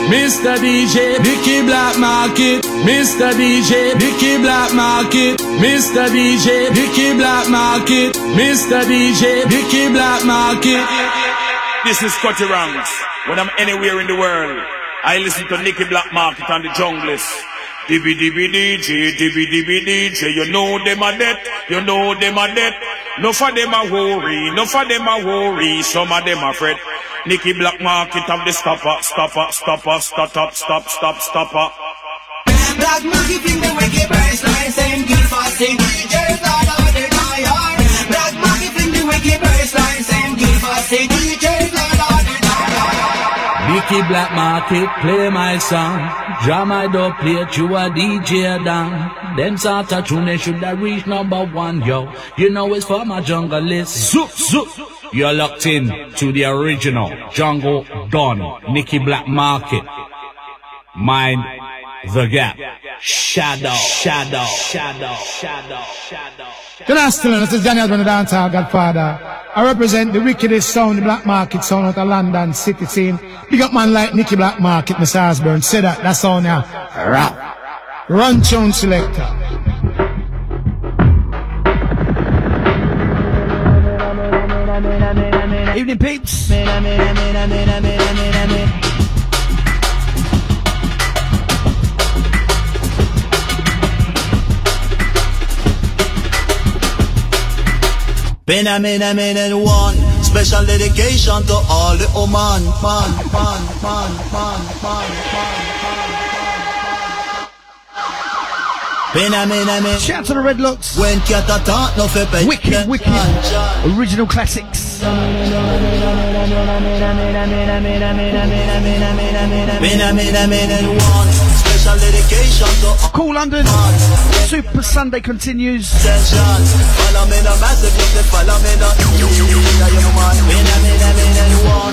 Mr. DJ, Nicky Black Market. Mr. DJ, Nicky Black Market. Mr. DJ, Nicky Black Market. Mr. DJ, Nicky Black Market. This is Scotty Ranks. When I'm anywhere in the world, I listen to Nicky Black Market and the Junglist. DJ, you know them a dead, you know them a dead. No for them a worry, no for them a worry, some of them a fret. Nicky Black Market of the stopper. Black Market bring the wicked bassline, same give us the DJs all over the yard. Black Market bring the wicked bassline, same give us the DJs all over the yard. Nicky Black Market, play my song. Draw my door plate, you a DJ down. Them sort of tune, they should have reached #1, yo. You know it's for my jungle list. Zoop, zoop. You're locked in to the original Jungle Don, Nicky Black Market. Mind the gap. Shadow. Good afternoon, this is Johnny Osborne, the dancehall godfather. I represent the wickedest sound, the Black Market sound out of London city scene. Big up man like Nicky Black Market, Mr. Osborne. Say that sound now. Rap. Run tune selector. Evening peeps. Been a minute one. Special dedication to all the man. Been a minute. Shout to the Redlocks. When cat attack, no fe pay. Wicked. Original classics. Been a minute one. Special dedication to Cool London. Super Sunday continues. Follow me the massive, you can follow me the Been a minute one.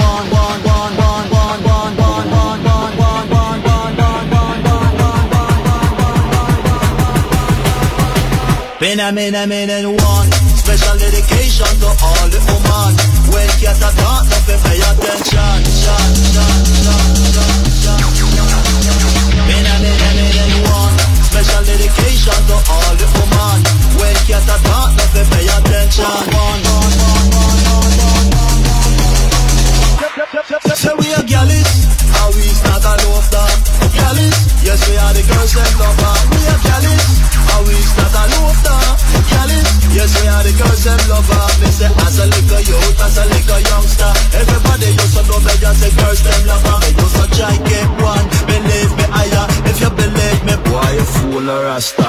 Been a minute one. Special dedication to all the woman. When cat attack, no pay attention. Been a minute one. Special dedication to all the woman. When cat attack, no pay attention. So we are gallis, how we start a love that. Gallis, yes we are the girls that love her. We are gallis, how we start a love that. Gallis, yes we are the girls that love her. Me say as a little youth, as a little youngster, everybody used to love her, just say girls them love her. Me used to try get one, believe me higher. If you believe me, boy you fool or a star.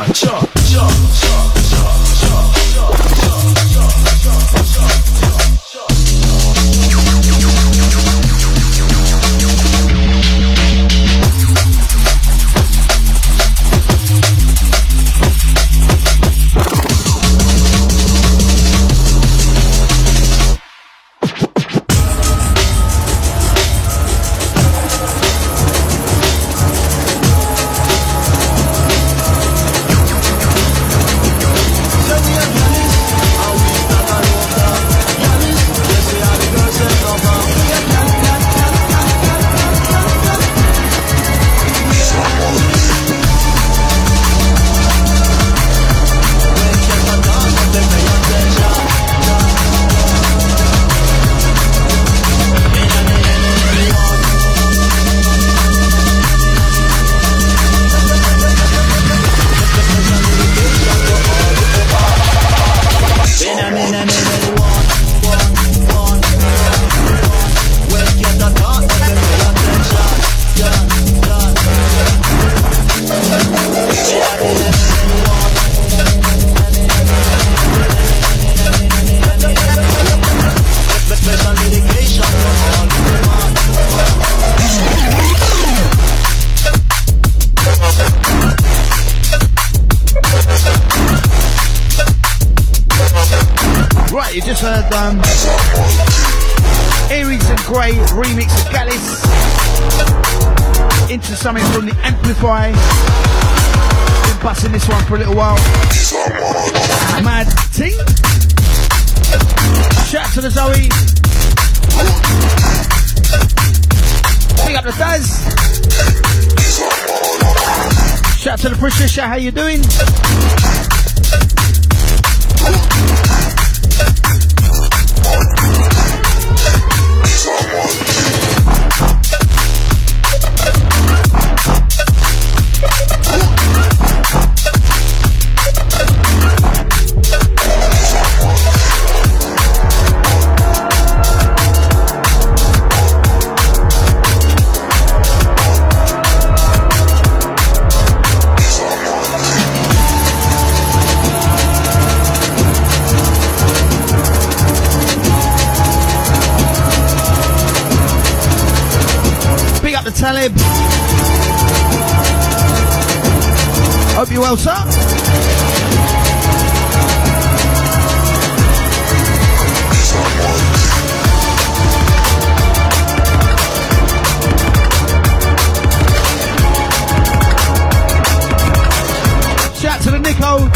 You just heard Aries and Grey remix of Gallus into something from the Amplify. Been busting this one for a little while. Mad Ting. Shout to the Zoe. Big up the Daz. Shout out to the Patricia, how you doing? Talib. Hope you're well, sir. Shout to the Nico.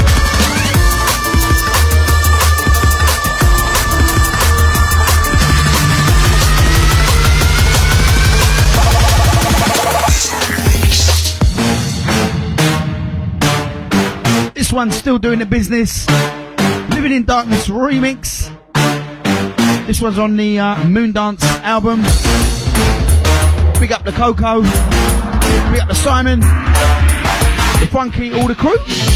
This one's still doing the business. Living in Darkness remix. This one's on the Moondance album. Big up the Coco. Big up the Simon. The Funky, all the crew.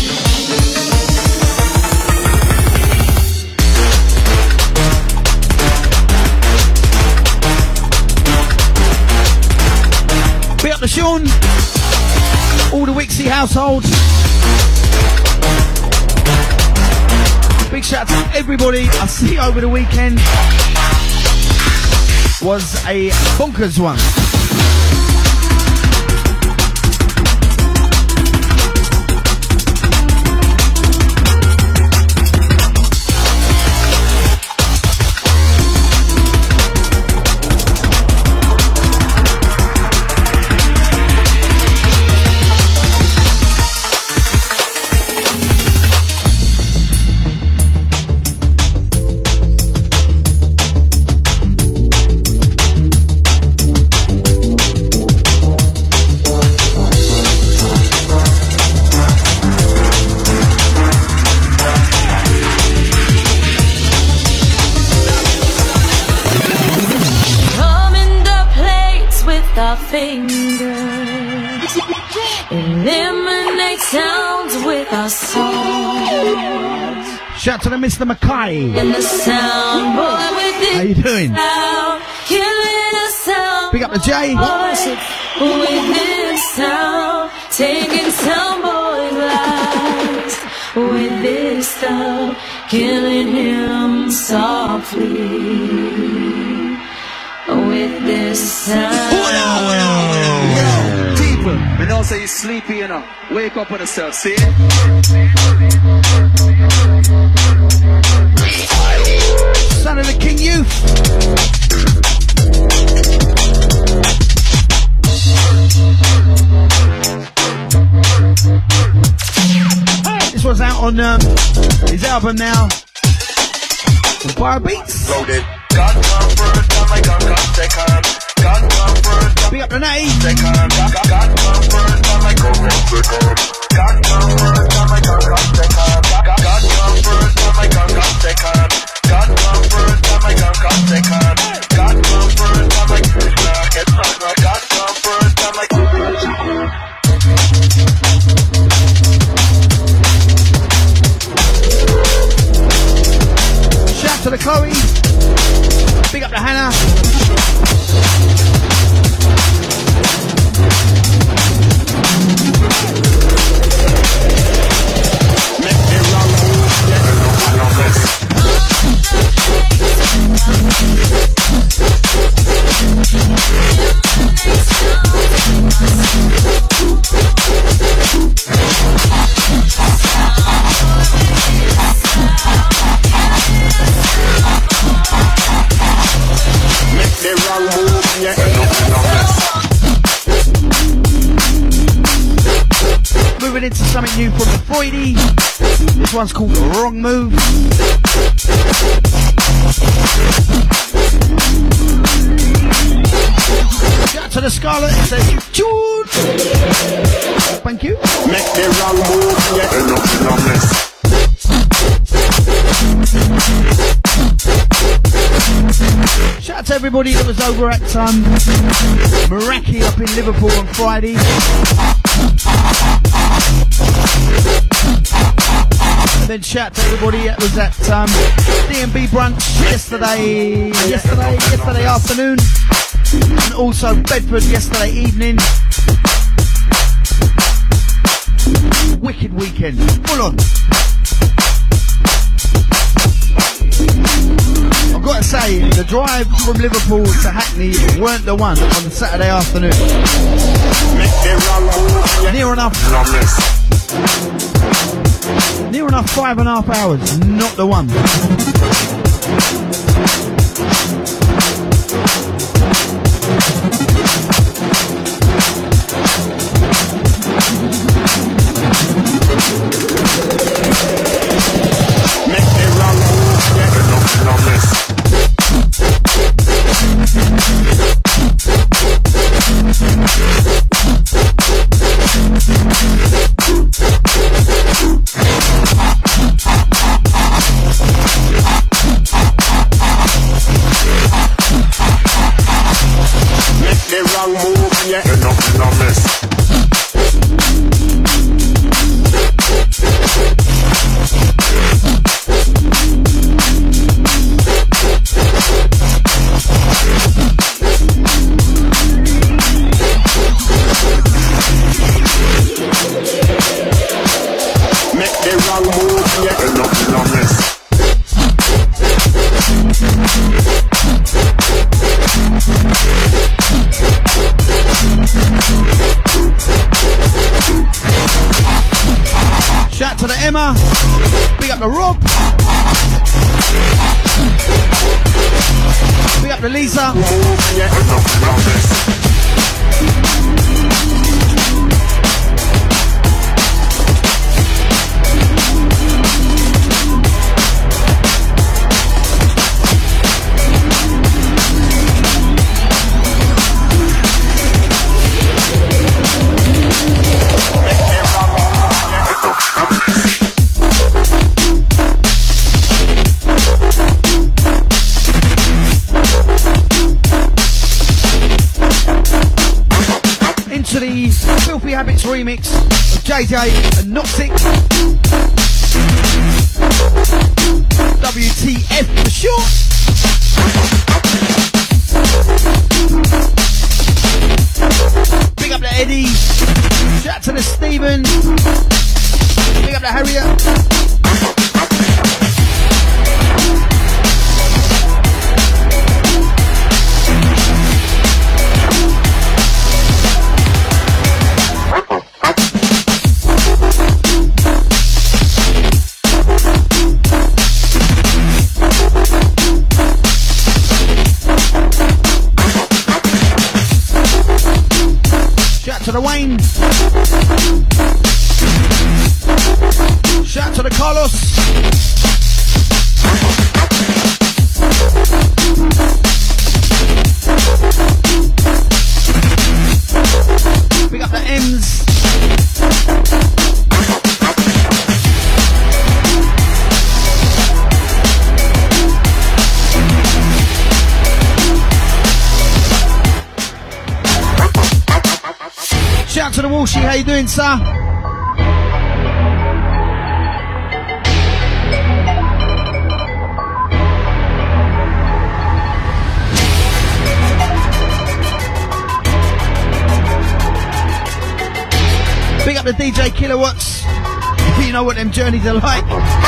Big up the Sean. All the Wixie household. Big shout out to everybody I see over the weekend. Was a bonkers one. Fingers eliminate sounds with our songs. Shout to the Mr. Mackay. And the sound boy with it. How you doing? Sound, killing a sound. Big up the J. With this sound, taking sound boy's lives. With this stuff, killing him softly. With this sound. People, we don't say you sleepy, you know. Wake up on yourself, see? Son of the King Youth. This was out on his album now. Fire Beats. Loaded. God come first, and my gun come second. God come first, big up the Natty. Second. God come first, and my gun come second. God come first, and my gun come second. God come first, and my gun come second. God come first, and my gun come second. God come first, and my gun get second. God come first, and my gun come second. Shout to the Chloe. Big up to Hannah. Moving into something new from the Freudy. This one's called The Wrong Move. Shout out to the Scarlet, it says, June! Thank you. Make the wrong move, yeah, enough in a mess. Shout out to everybody that was over at Meraki up in Liverpool on Friday. And then shout out to everybody that was at D&B brunch yesterday afternoon, and also Bedford yesterday evening. Wicked weekend, full on. I've got to say, the drive from Liverpool to Hackney weren't the one on the Saturday afternoon. Near enough 5.5 hours, not the one. Emma, big up the Rob, big up the Lisa. Filthy Habits remix of JJ and Noxic. WTF for short. Big up to Eddie. Shout out to the Stephen. Big up to Harriet. To the Wayne. Shout out to the Carlos. Big up the M's. Shout out to the Walshy, how you doing, sir? Big up the DJ Kilowatts. You know what them journeys are like.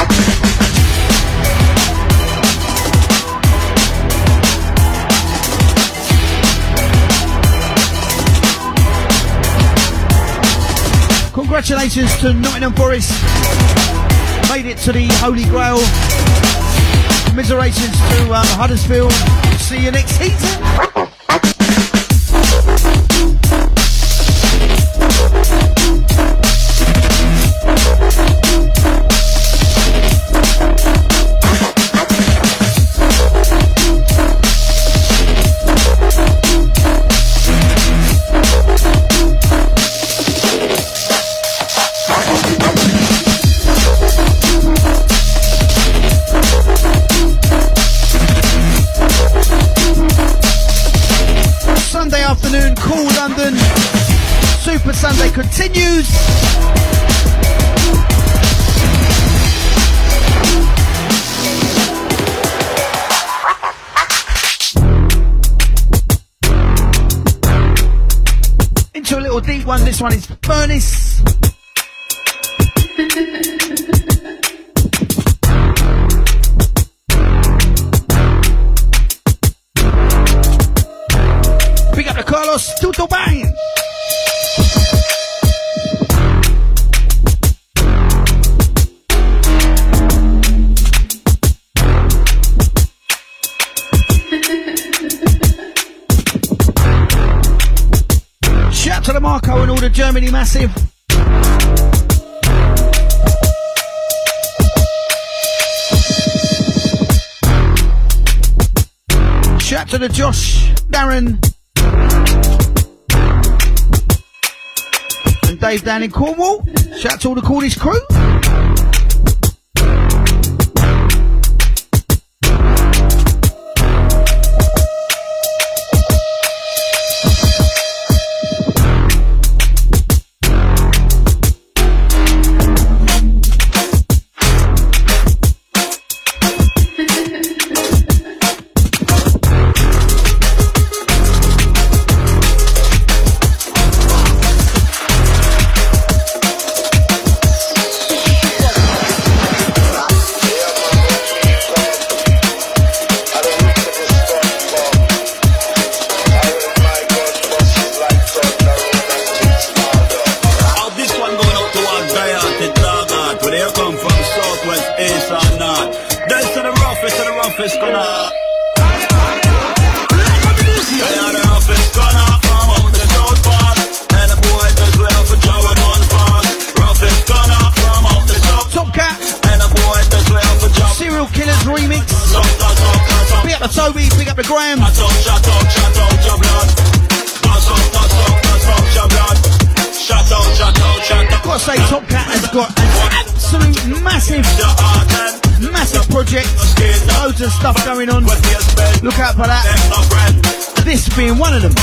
Congratulations to Nottingham Forest. Made it to the Holy Grail. Commiserations to Huddersfield. See you next season. Cool London. Super Sunday continues. Into a little deep one. This one is Furnace. Pick up the Carlos Tuto Bang. Shout to the Marco and all the Germany massive. Shout to the Josh, Darren, and Dave down in Cornwall. Shout to all the Cornish crew. Look out for that. This being one of them.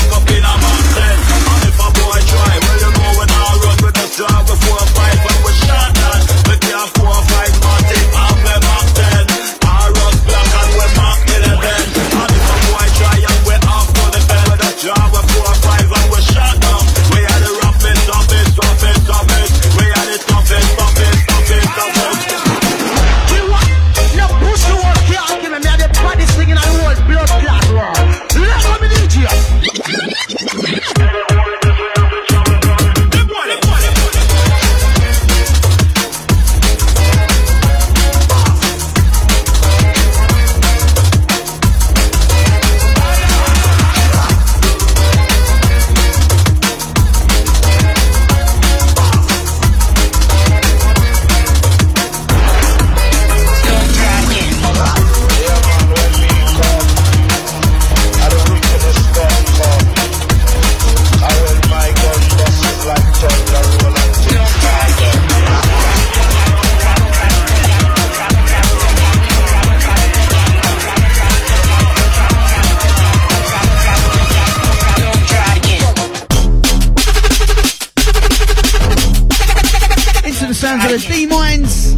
Sounds of the D-Mines.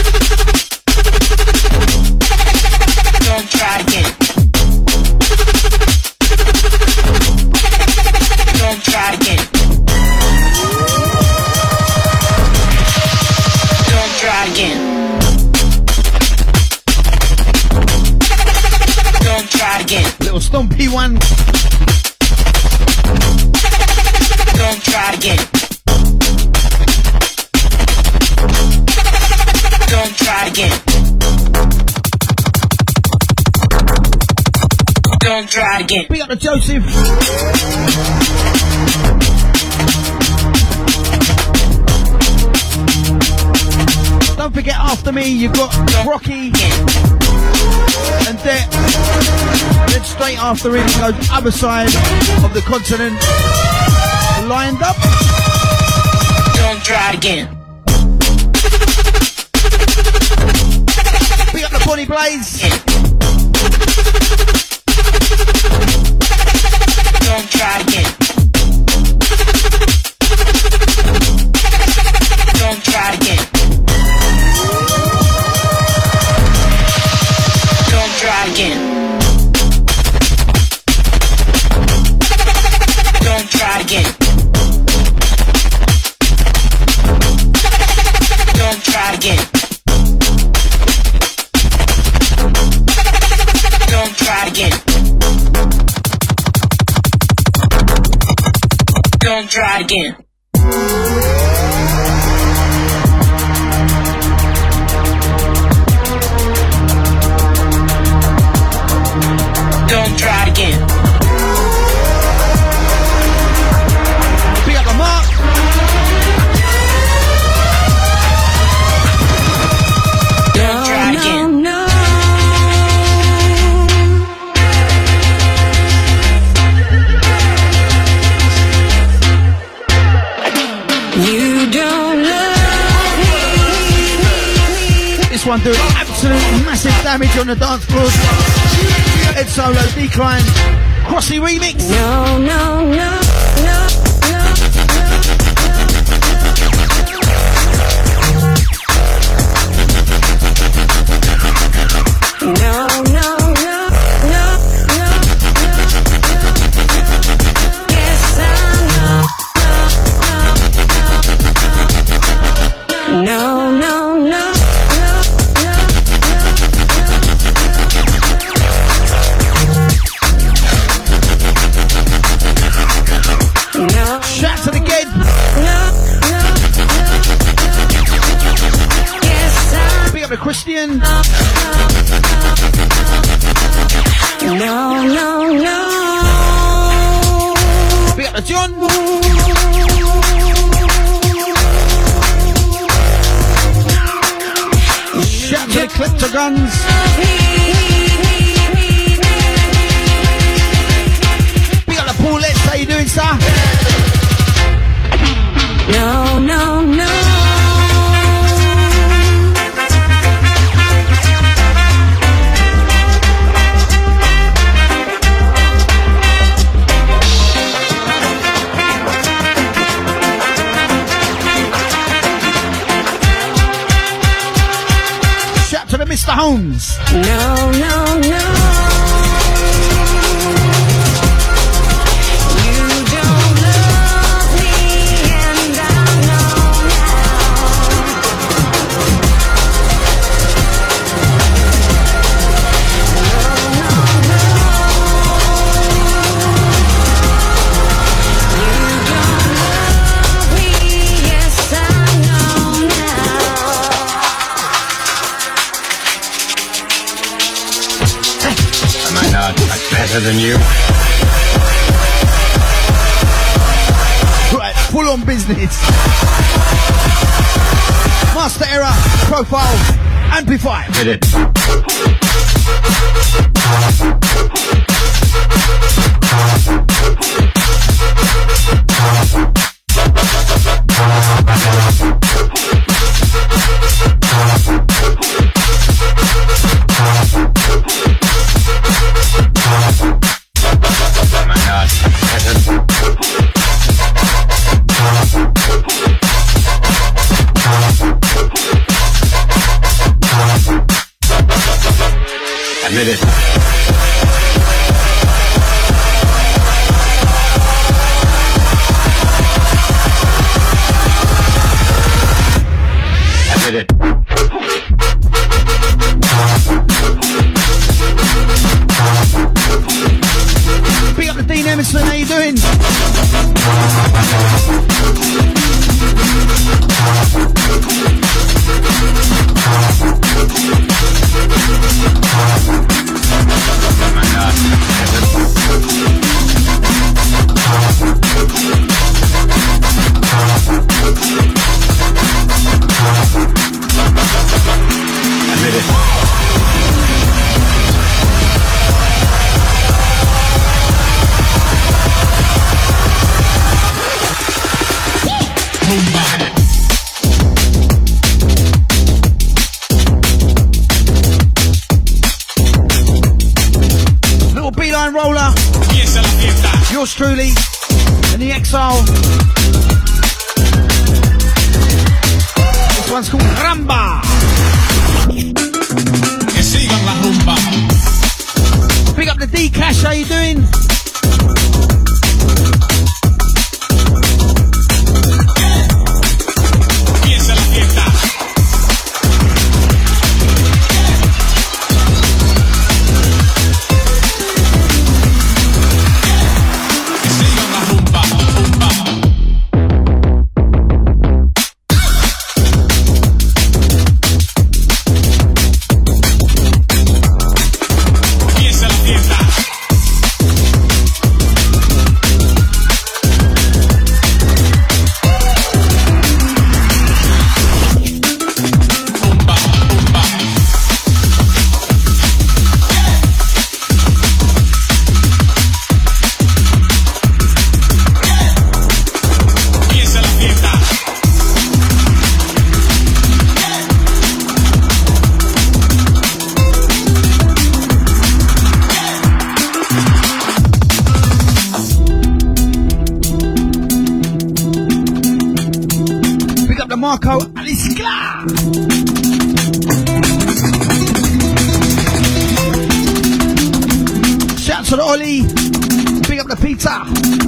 Don't try again. Don't try again. Don't try again. Don't try again. Little stompy one. Don't try again. Don't try again. Don't try again. Big up to Joseph. Don't forget, after me, you've got Rocky and Det. Then straight after him goes other side of the continent. Lined up. Don't try again. Pick up the Bonnie Blaze. Don't try again. Don't try again. Don't try again. Pick up the mark. Don't try again. No. You don't love me. This one doing absolute massive damage on the dance floor. Ed Solo, Decline, Crossy remix. No, no, no, no, no, no, no, no, no, no. Yes, I know. No, no, no. Shout to the kid. Big up the Christian. No, no, no. Big up the John. Shout to the Kleptogons. Big up the Paulettes. How you doing, sir? No, no, no. Shout to the Mr. Holmes. No, no, no. You don't love me, and I know now. You don't love me, yes I know now. Am I not much better than you? Right, full on business. Master Error, Profile, Amplify. Hit it. Am I not better? Admit it. Admit it. Big up the Dean Emerson, how you doing? Am I not Admit it. Little beeline roller. Yours truly. And the Exile. This one's called Ramba. Que sigan la rumba. Big up the D-Cash, how you doing? Empieza la fiesta. Que sigan la rumba, rumba. Marco Aliscla. Shout to the Ollie. Big up the pizza.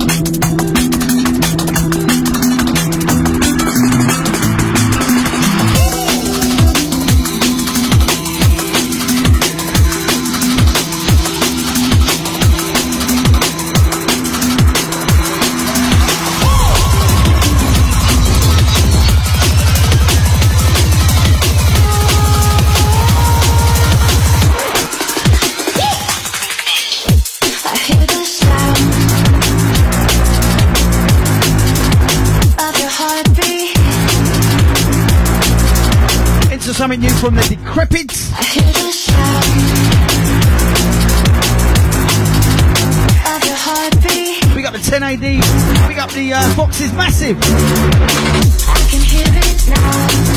Something new from the Decrepits. I hear the sound of your heartbeat. Big up the 10AD. Big up the Foxes Massive. I can hear it now.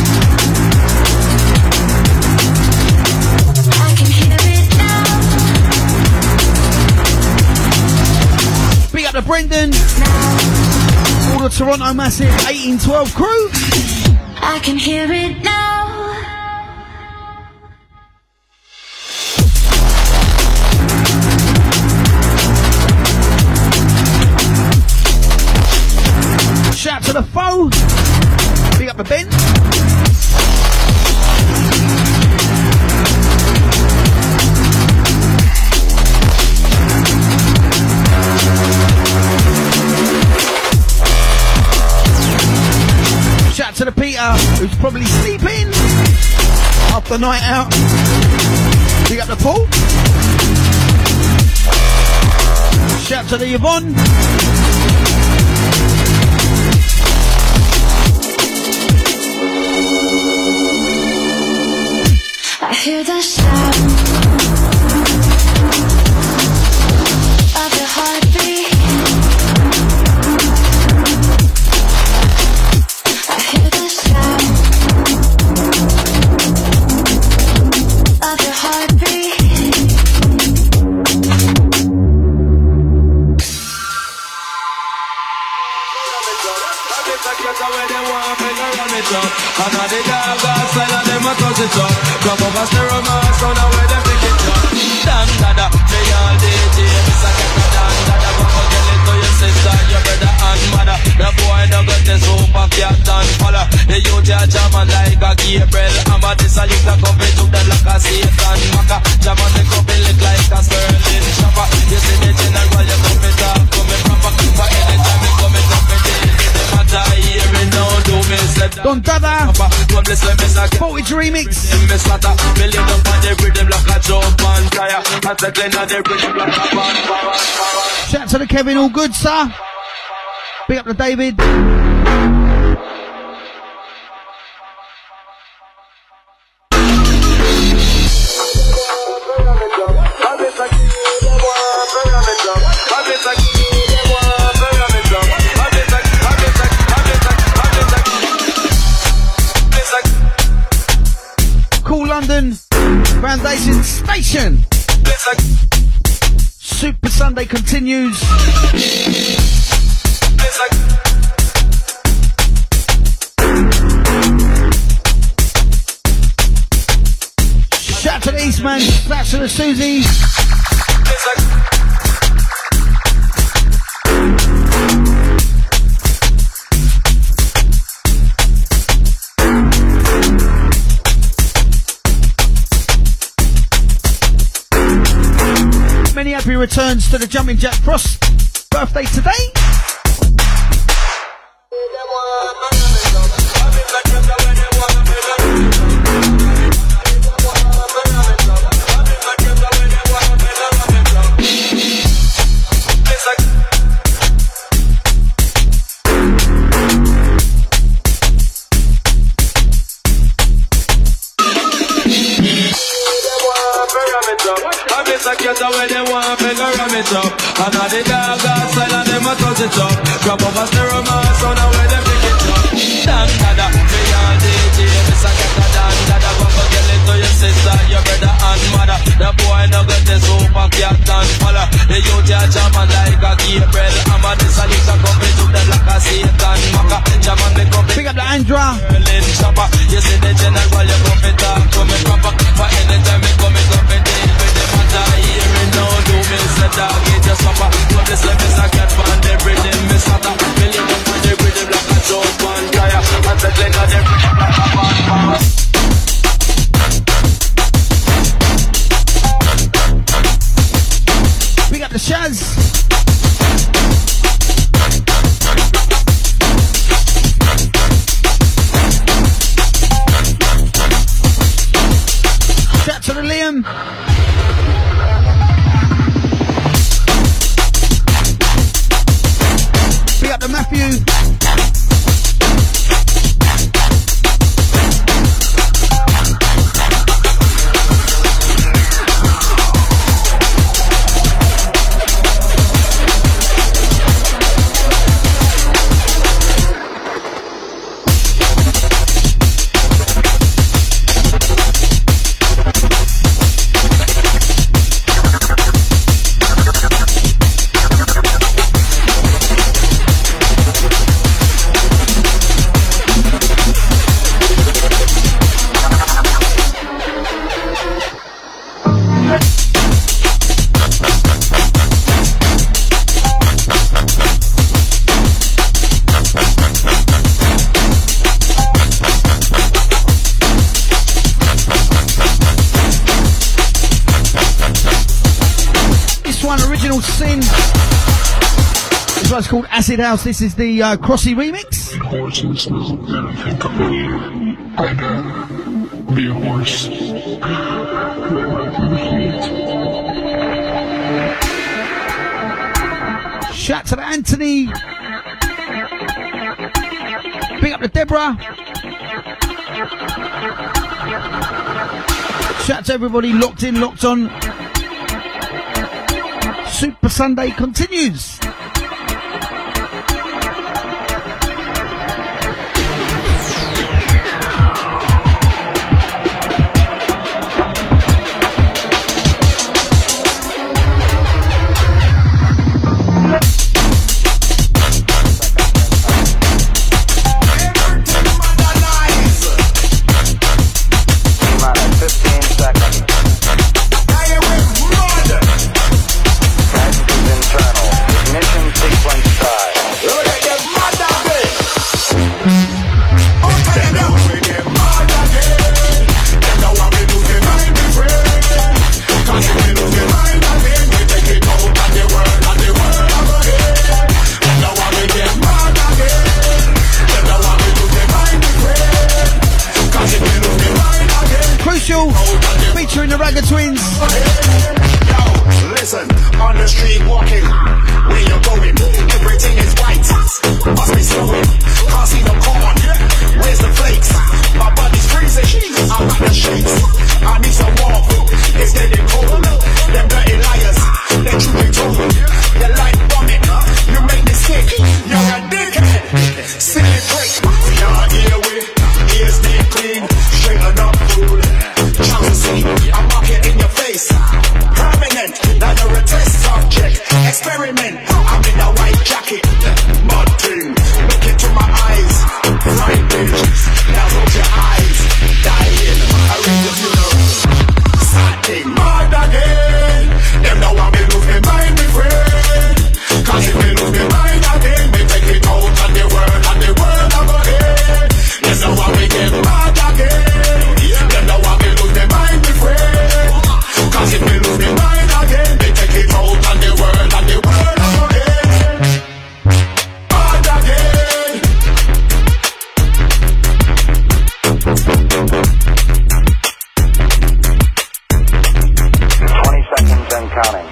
I can hear it now. Big up the Brendan. All the Toronto Massive 1812 crew. I can hear it now. Shout to the foe. Big up the Ben. Shout to the Peter, who's probably sleeping after night out. Big up the Paul. Shout to the Yvonne. I hear the sound of your heartbeat. I hear the sound of your heartbeat. Drop up a stereo mask, so now where them pick it up. Dan dada, they all DJ, Miss a get a dan dada. Go forget it to your sister, your brother and mother. The boy no got the super cat and follow. The youth a jamming like a Gabriel. I'm a this a little company took the like a Satan Maka. Jamming the company look like a Sterling shopper. You see the general, you come it up, come it proper. For anytime you come it up, it matter here and now. Do me say that. Don Dada. Voltage remix. Shout to the Kevin, all good, sir. Big up to David. Cool London Foundation Station. Super Sunday continues. Shout to the Eastman, shout to the Susies. Many happy returns to the Jumping Jack Frost birthday today. Where they want to ram it up. And now the dog outside and them a touch it up. Drop up a stereo mask, so now where they pick it up. Dan dada, me all DJ, Miss a get a dan dada. Go forget it to your sister, your brother and mother. The boy no got the super cat and follow. The youth a jamming like a Gabriel. I'm a this a little company to the like a Satan Maka. Jamming the company. Pick up the Andra. you. Sin. This one's called Acid House. This is the Crossy remix. Horses, and I think I'd be a horse. Shout to the Anthony. Big up to Deborah. Shout to everybody locked in, locked on. Super Sunday continues. Featuring the Ragga Twins. Yo, listen, on the street walking, where you going? Everything is white. Must be snowing. Can't see no corn. Where's the flakes? My body's freezing. I'm at the shakes. I need some warmth. It's getting cold. Them dirty liars. They truly told. You like vomit. You make me sick. You're a dickhead. Silly prick. You're here with ears deep clean. Straighten up food. I mark it in your face. Permanent. Now you're a test subject. Experiment. I'm in a white jacket. Mud thing. Look into my eyes. Right bitch. Now close your eyes. Dying. I read the funeral. Sad thing. Mad again. Them now want me lose my mind, my friend. Cause if me lose my mind again, me take it out on the world I'm ahead. Them now want me get mad again. Them now want me lose my mind, my friend. Cause if me lose my mind again, me take it out on the world I'm ahead. Mad again. 20 seconds and counting.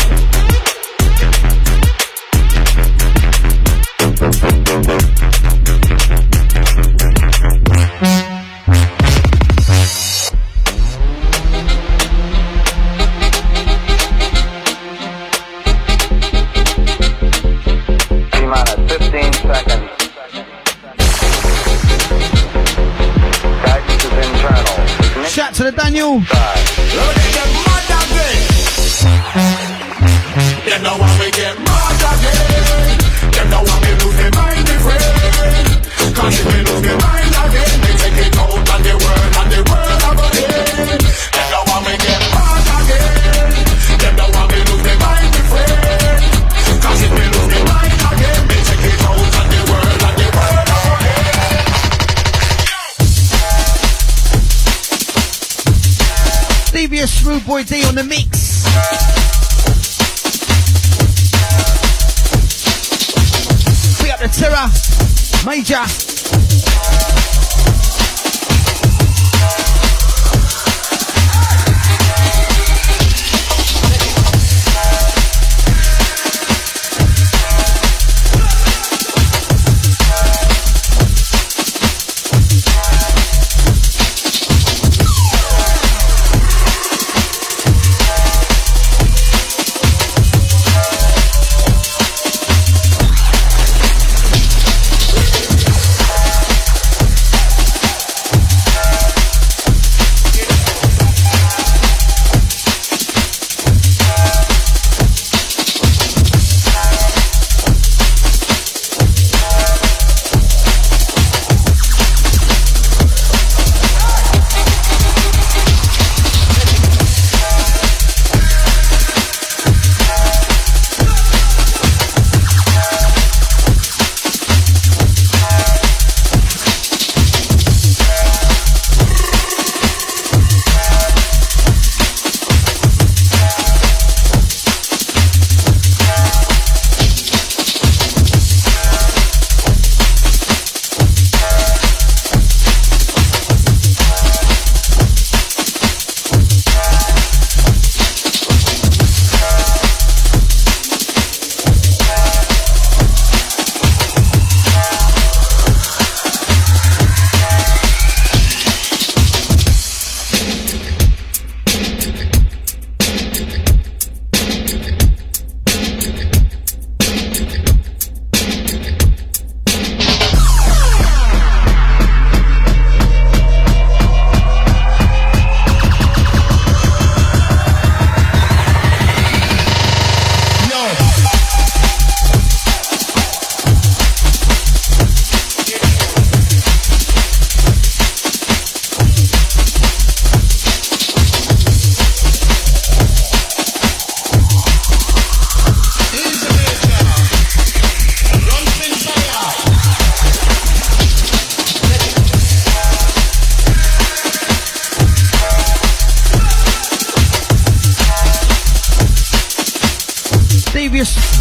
T-minus 15 seconds. Guidance is internal. Shout to the Daniel. Them now want me get mad again. Them now want me lose my mind, my friend. Cause if me lose my mind again, they take it out on the world I'm ahead. Them now want me get mad again. Them now want me lose my mind, my friend. Cause if me lose my mind again, they take it out on the world I'm ahead. Devious Rude Boy D on the mix. Big up the Terror, Major.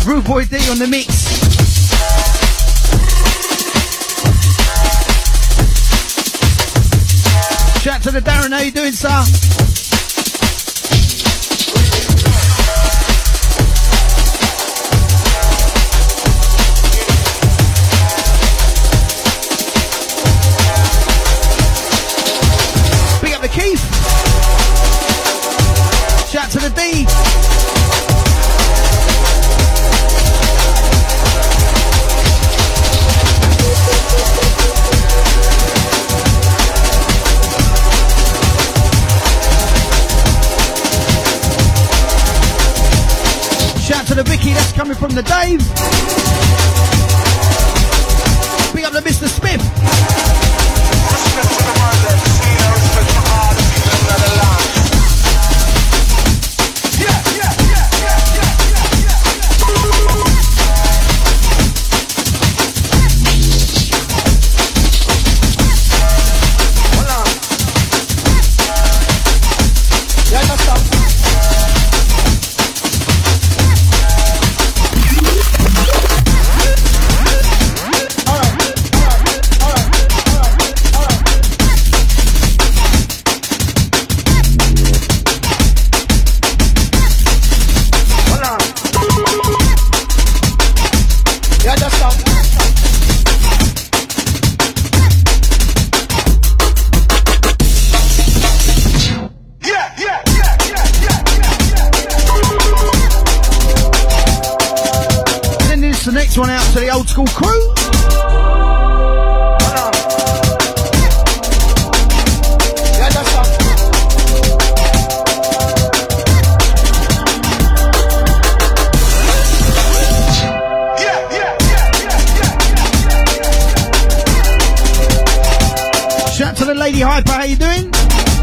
Rude Boy D on the mix. Shout out to the Darren, how you doing, sir? Big up the Keith. Shout out to the D. To the Vicky, that's coming from the Dave. Big up to Mr. Smith. One out to the old school crew. Shout out to the Lady Hyper, how you doing?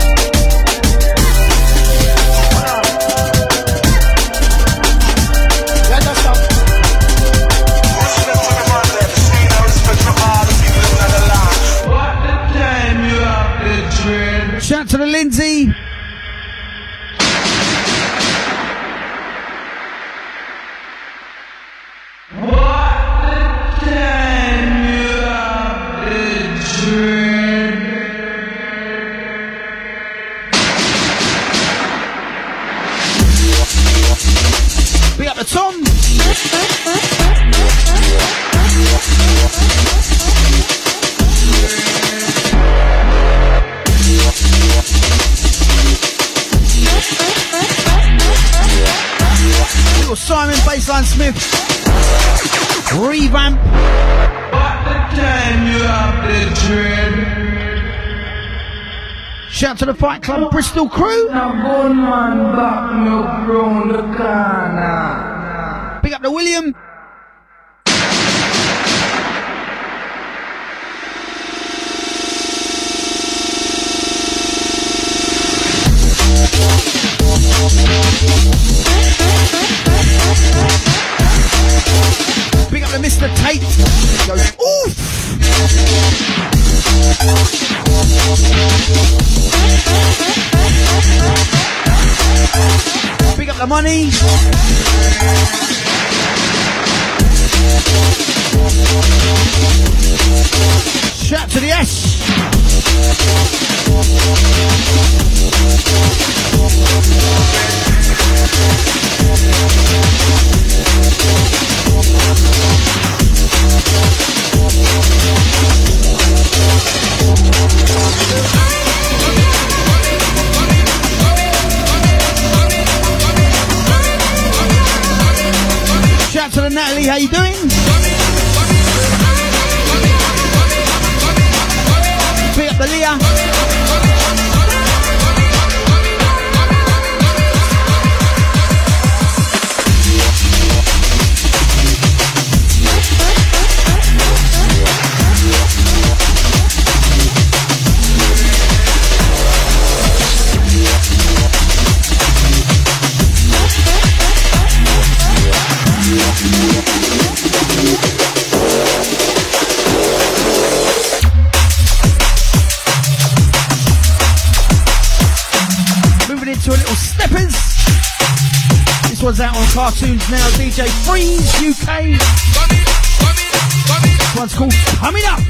Shout out to the Lindsay. Big up the Tom. Little Simon Baseline Smith revamp. What the time you have the dread. Shout to the Fight Club Bristol crew. Now go man back no round the corner. Big up the William. Big up to Mr. Tate. He goes, oof! Big up the money. Shout to the S. Shout to the Natalie, how you doing? Big up the Leah. one's out on cartoons now. DJ Freeze UK. This one's called Coming Up.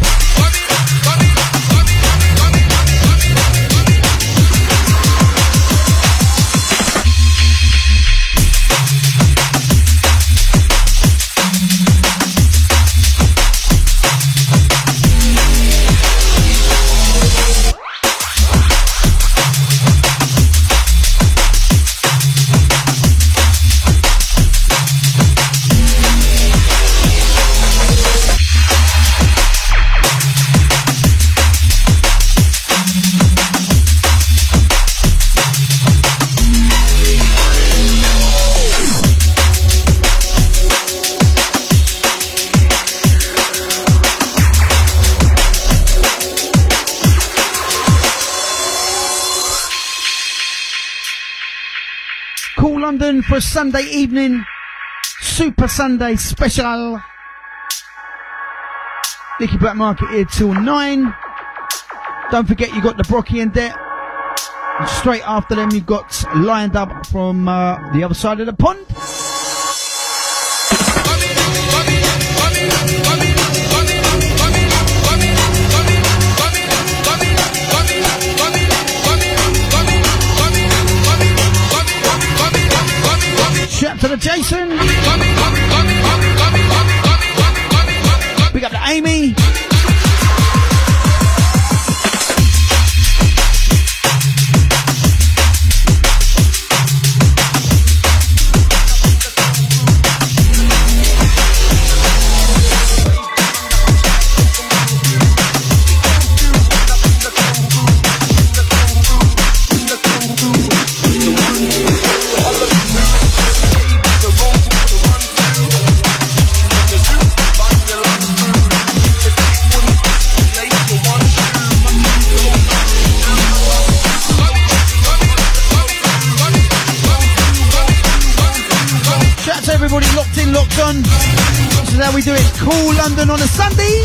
London for a Sunday evening, Super Sunday special. Nicky Black Market here till 9. Don't forget you got the Brocky and Debt. And straight after them you got lined up from the other side of the pond. Shout out to the Jason. Big up to Amy. Locked on. This is how we do it. Cool London on a Sunday.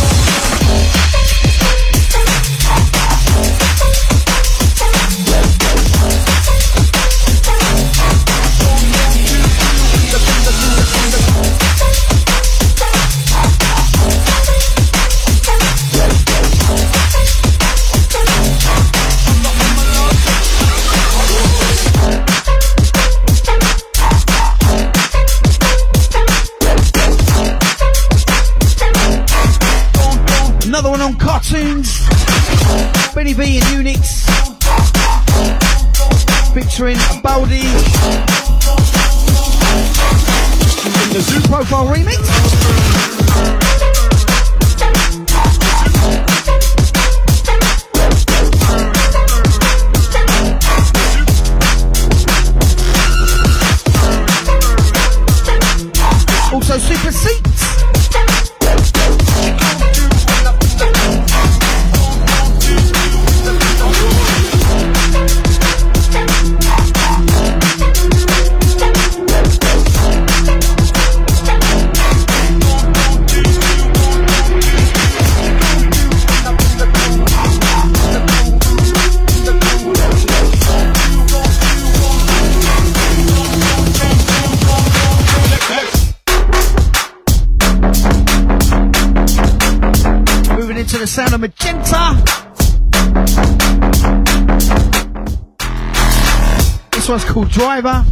Cartoons, Benny V and Unix, featuring Baldy, the Zoo Profile remix. Also Super Seats. To the sound of Magenta. This one's called Driver.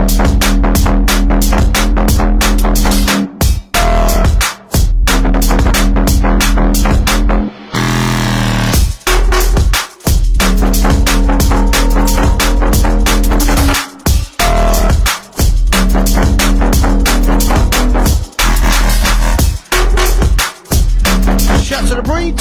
Shout to the breach.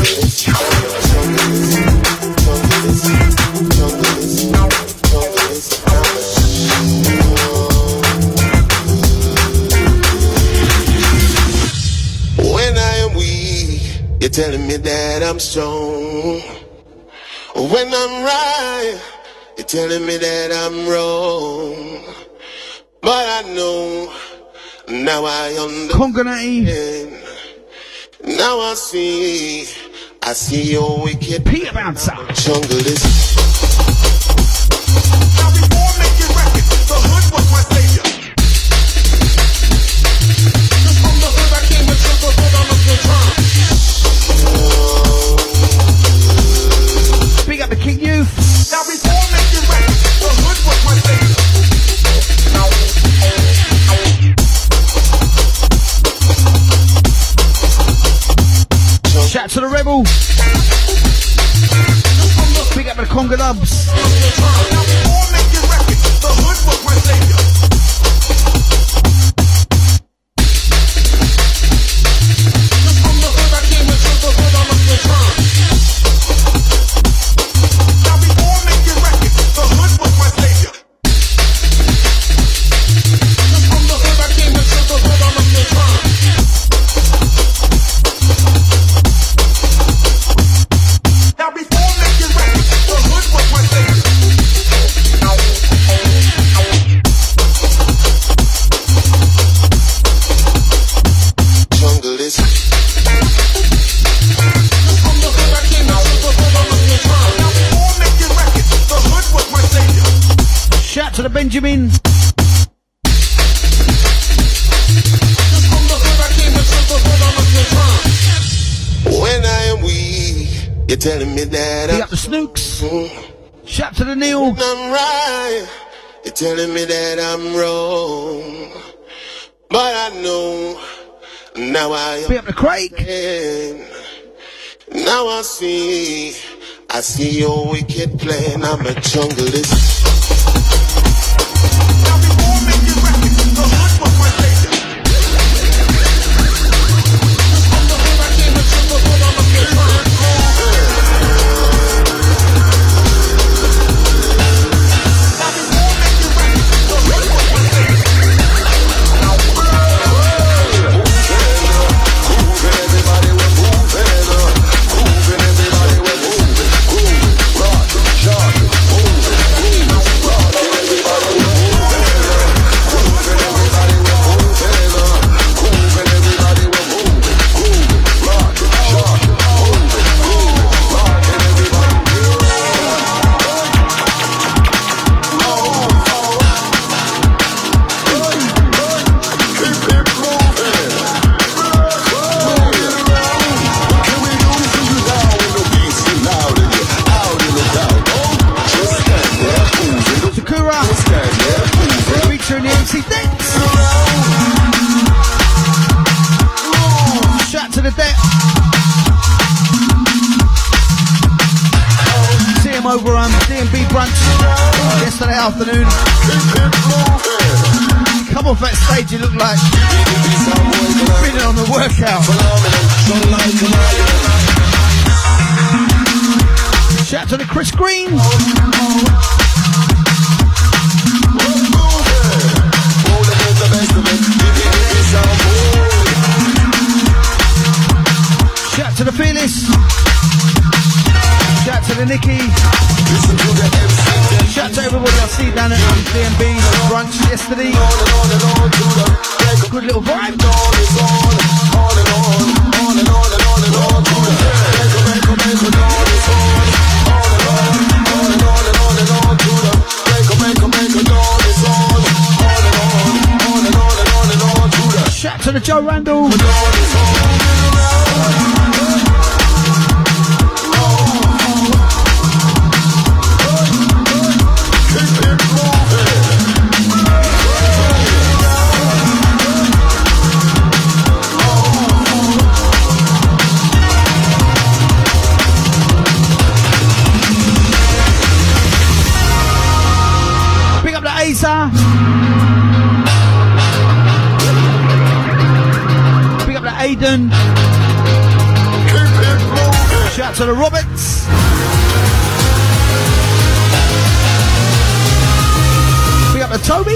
When I am weak, you're telling me that I'm strong. When I'm right, you're telling me that I'm wrong. But I know, now I understand. Now I see your wicked Peter Bouncer. Jungle is. Now before making records, the hood was my savior. Just from the hood I came and took the hood on a good time. Big up the King Youth. Now before making records, the hood was my savior. Shout to the Rebel. Big up the Conga Dubs. Now before making records, the hood was my savior. Just from the hood I came and took the hood on a good time. Now before making records, the hood was my savior. Just from the hood I came and took the hood on a good time. Now before making records, the hood was my savior. Jungle is. From the hood I came and took the hood on a good time. Now before making records, the hood was my savior. Shout to the Benjamin. Just from the hood I came and took the hood on a good time. When I am weak, you're telling me that Big up the Snooks. Shout to the Neil. When I'm right, you're telling me that I'm wrong. But I know, now I Big up the Craig. understand. Now I see your wicked plan. I'm a junglist. Now before making records, the hood was my savior. Just from the hood I came and took the hood on a good time. Now before making records, the hood was my savior. Everybody we're moving, everybody we're moving, rock, shock, moving, rock, everybody we're moving, everybody we're moving, everybody we're moving, rock, shock, moving, rock, everybody. Keep it moving. Sakura. Featuring the MC Dents. Shout to the deck. See him over on D&B brunch yesterday afternoon. Come off that stage, you look like been on the workout. Shout to the Chris Green. Shout to the Fearless. Shout to the Nicky. Shout to everybody I see down at D&B brunch yesterday. Good little vibe. Shout to the Joe Randall. Pick up the Asa. Pick up the Aiden. Keep it moving. Shout to the Roberts. Big up to Toby.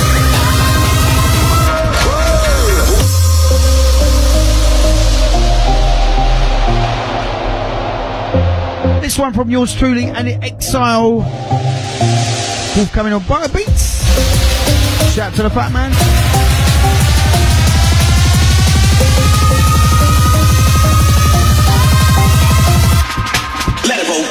This one from yours truly and the Exile. Forthcoming on Butter Beats. Shout out to the Fat Man. Let it go.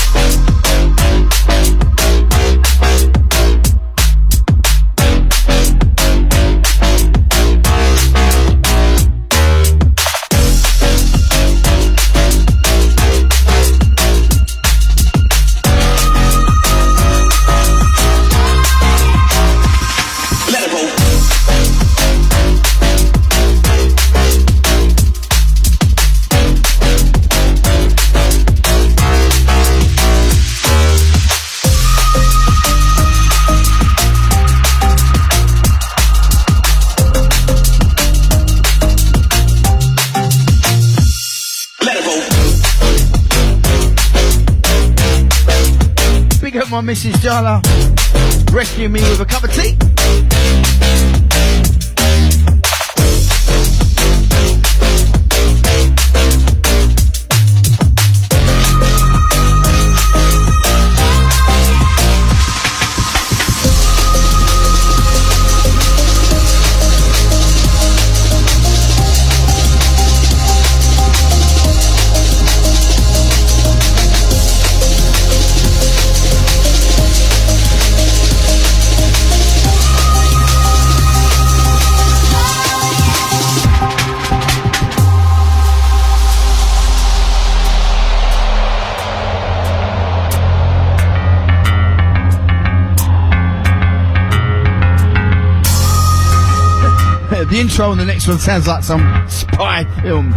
My Mrs. Jala rescuing me with a cup of tea. The intro on the next one sounds like some spy film.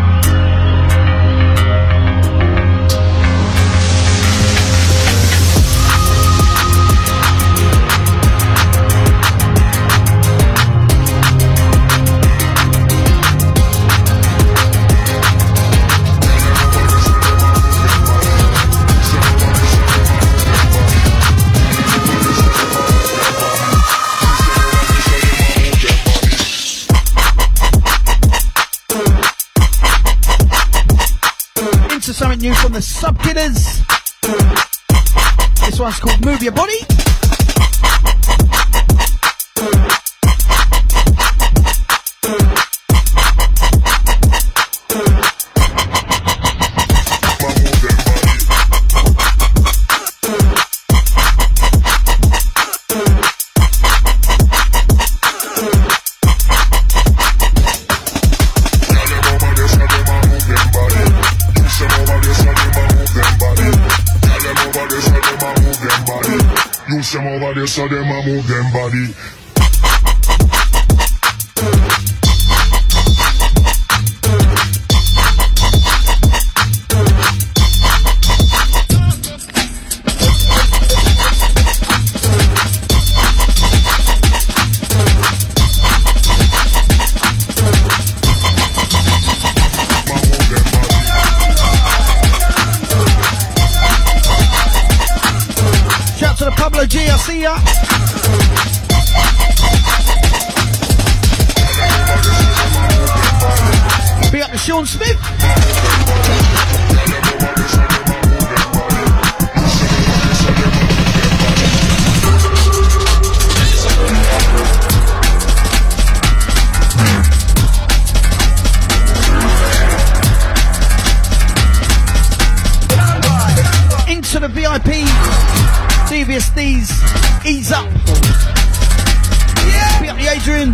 Something new from the Sub Kidders. This one's called Move Your Body. Them over there, so them a move them body. G, I see ya. Big up to Sean Smith. Into the VIP. Devious D's, ease up. Yeah. Be up the Adrian.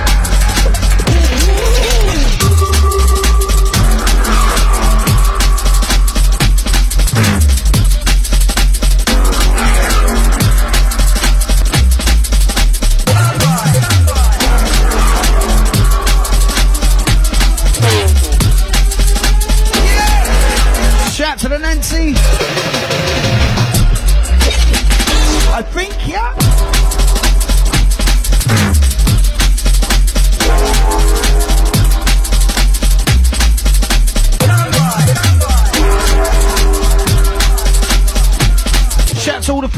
Yeah. Shout to the Nancy. I think, yeah.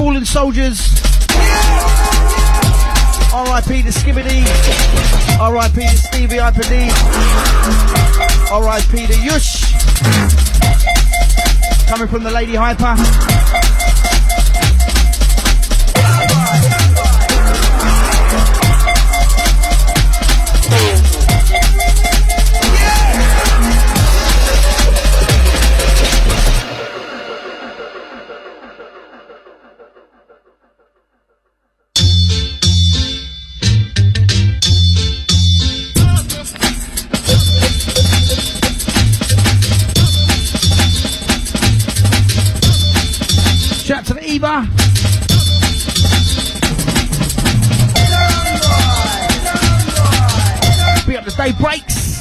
fallen soldiers. R.I.P. to Skibbity. R.I.P. to Stevie IPD. R.I.P. to Yush. Coming from the Lady Hyper. Eva. Be up the day breaks.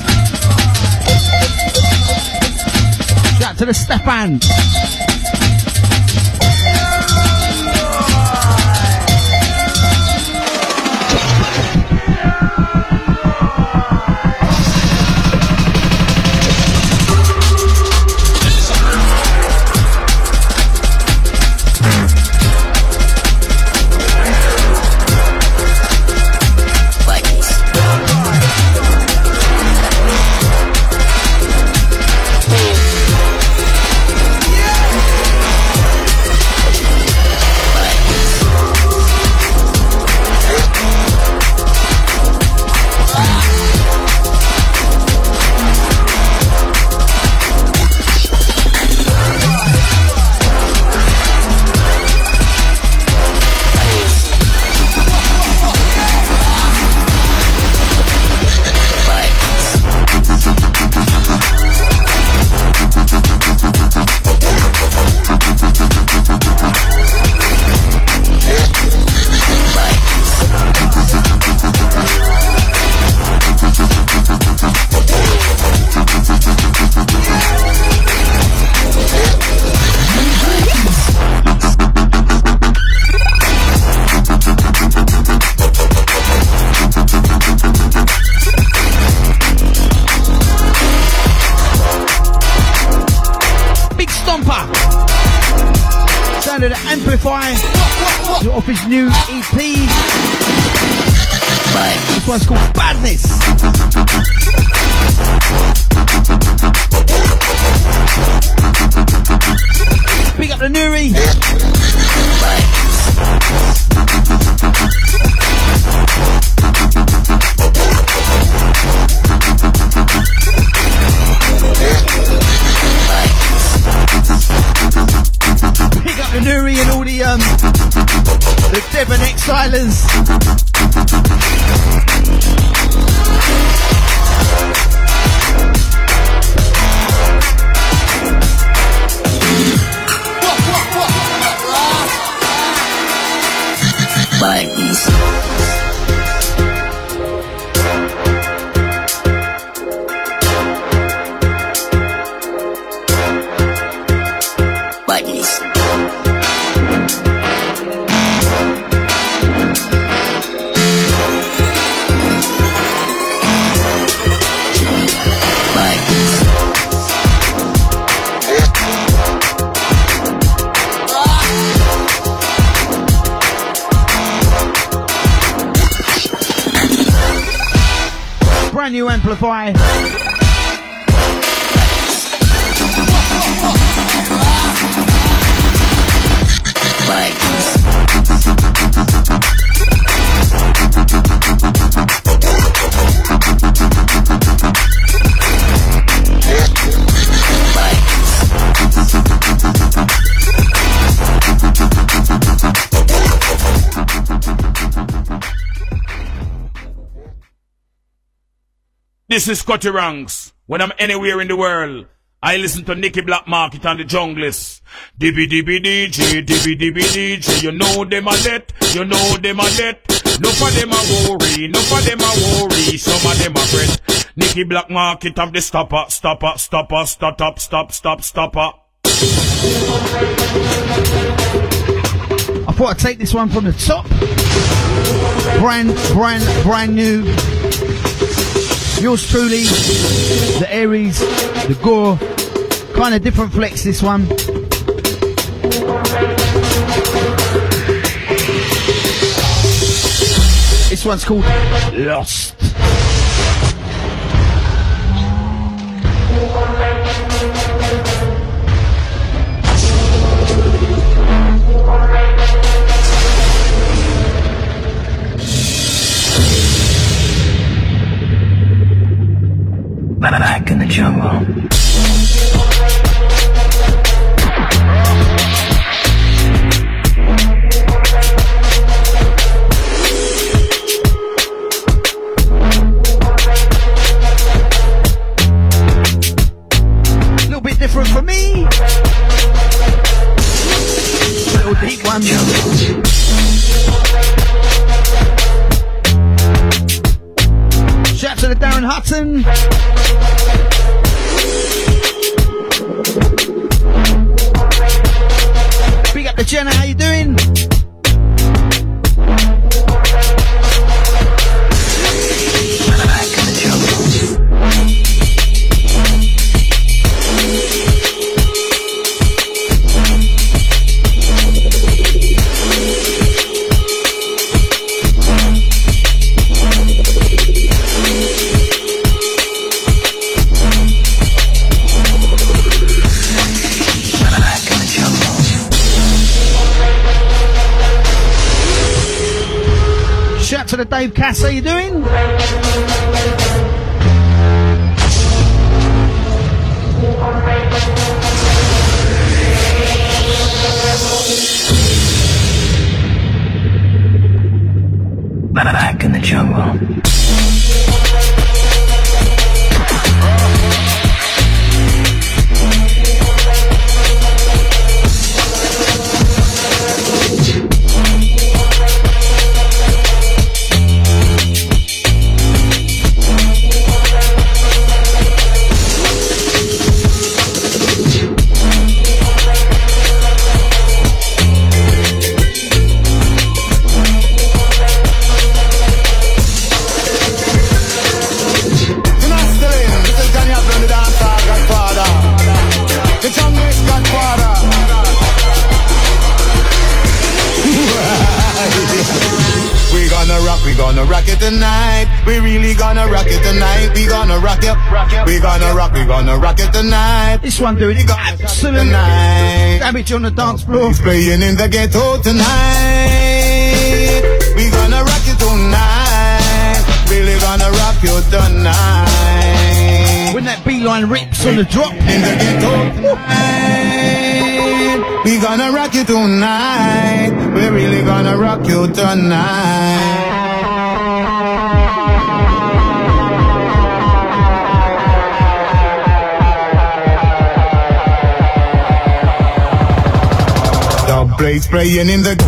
Shout out to the Stefan. Off his new EP. This one's called Badness. Big up the Nuri. Big up the Nuri and all the Devon Exilers. Buttons. Brand new Amplify. This is Scotty Ranks. When I'm anywhere in the world, I listen to Nicky Black Market and the Junglist. DB DJ, you know them a dead, you know them a dead. No for them a worry, no for them a worry, some of them a fret. Nicky Black Market have the stopper. I thought I'd take this one from the top. Brand new. Yours truly, the Aries, the Gore, kind of different flex this one. This one's called Lost. Back in the jungle. Little bit different for me. Little deep one. Shout out to the Darren Hudson. Big up the Jenna, how you doing? To the Dave Cass, how you doing? Back in the jungle. Tonight, we really gonna rock it tonight. We gonna rock it, we gonna rock it tonight. This one doing it absolute damage on the dance floor. He's playing in the ghetto tonight. We gonna rock it tonight. Really gonna rock you tonight. When that beeline rips on the drop. In the ghetto tonight. We gonna rock you tonight. We really gonna rock you tonight. Blades playing in the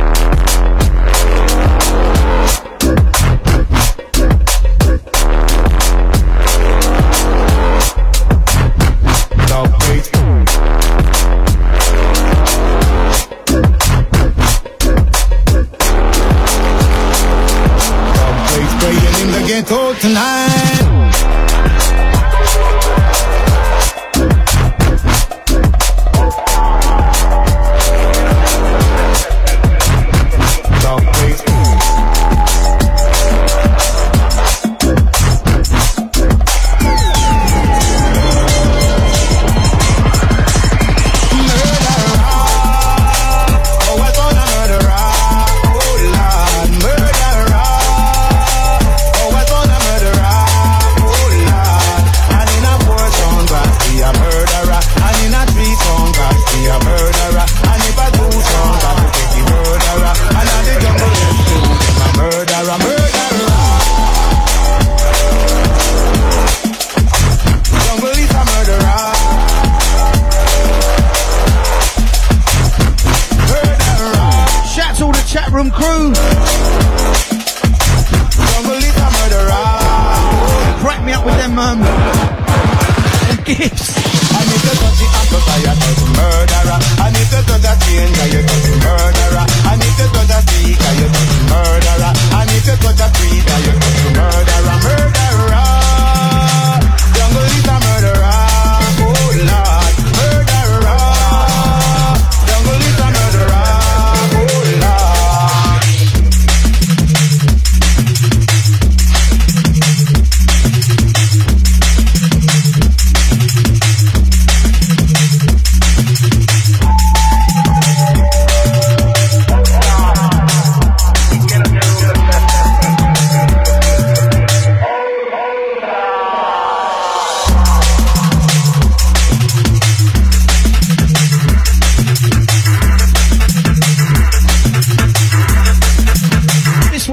blades playing in the ghetto tonight.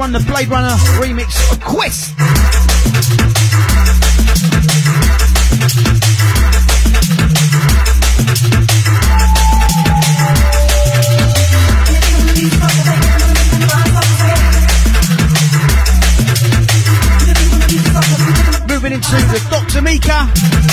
one, the Blade Runner remix of Quest. Moving into the Dr. Mika.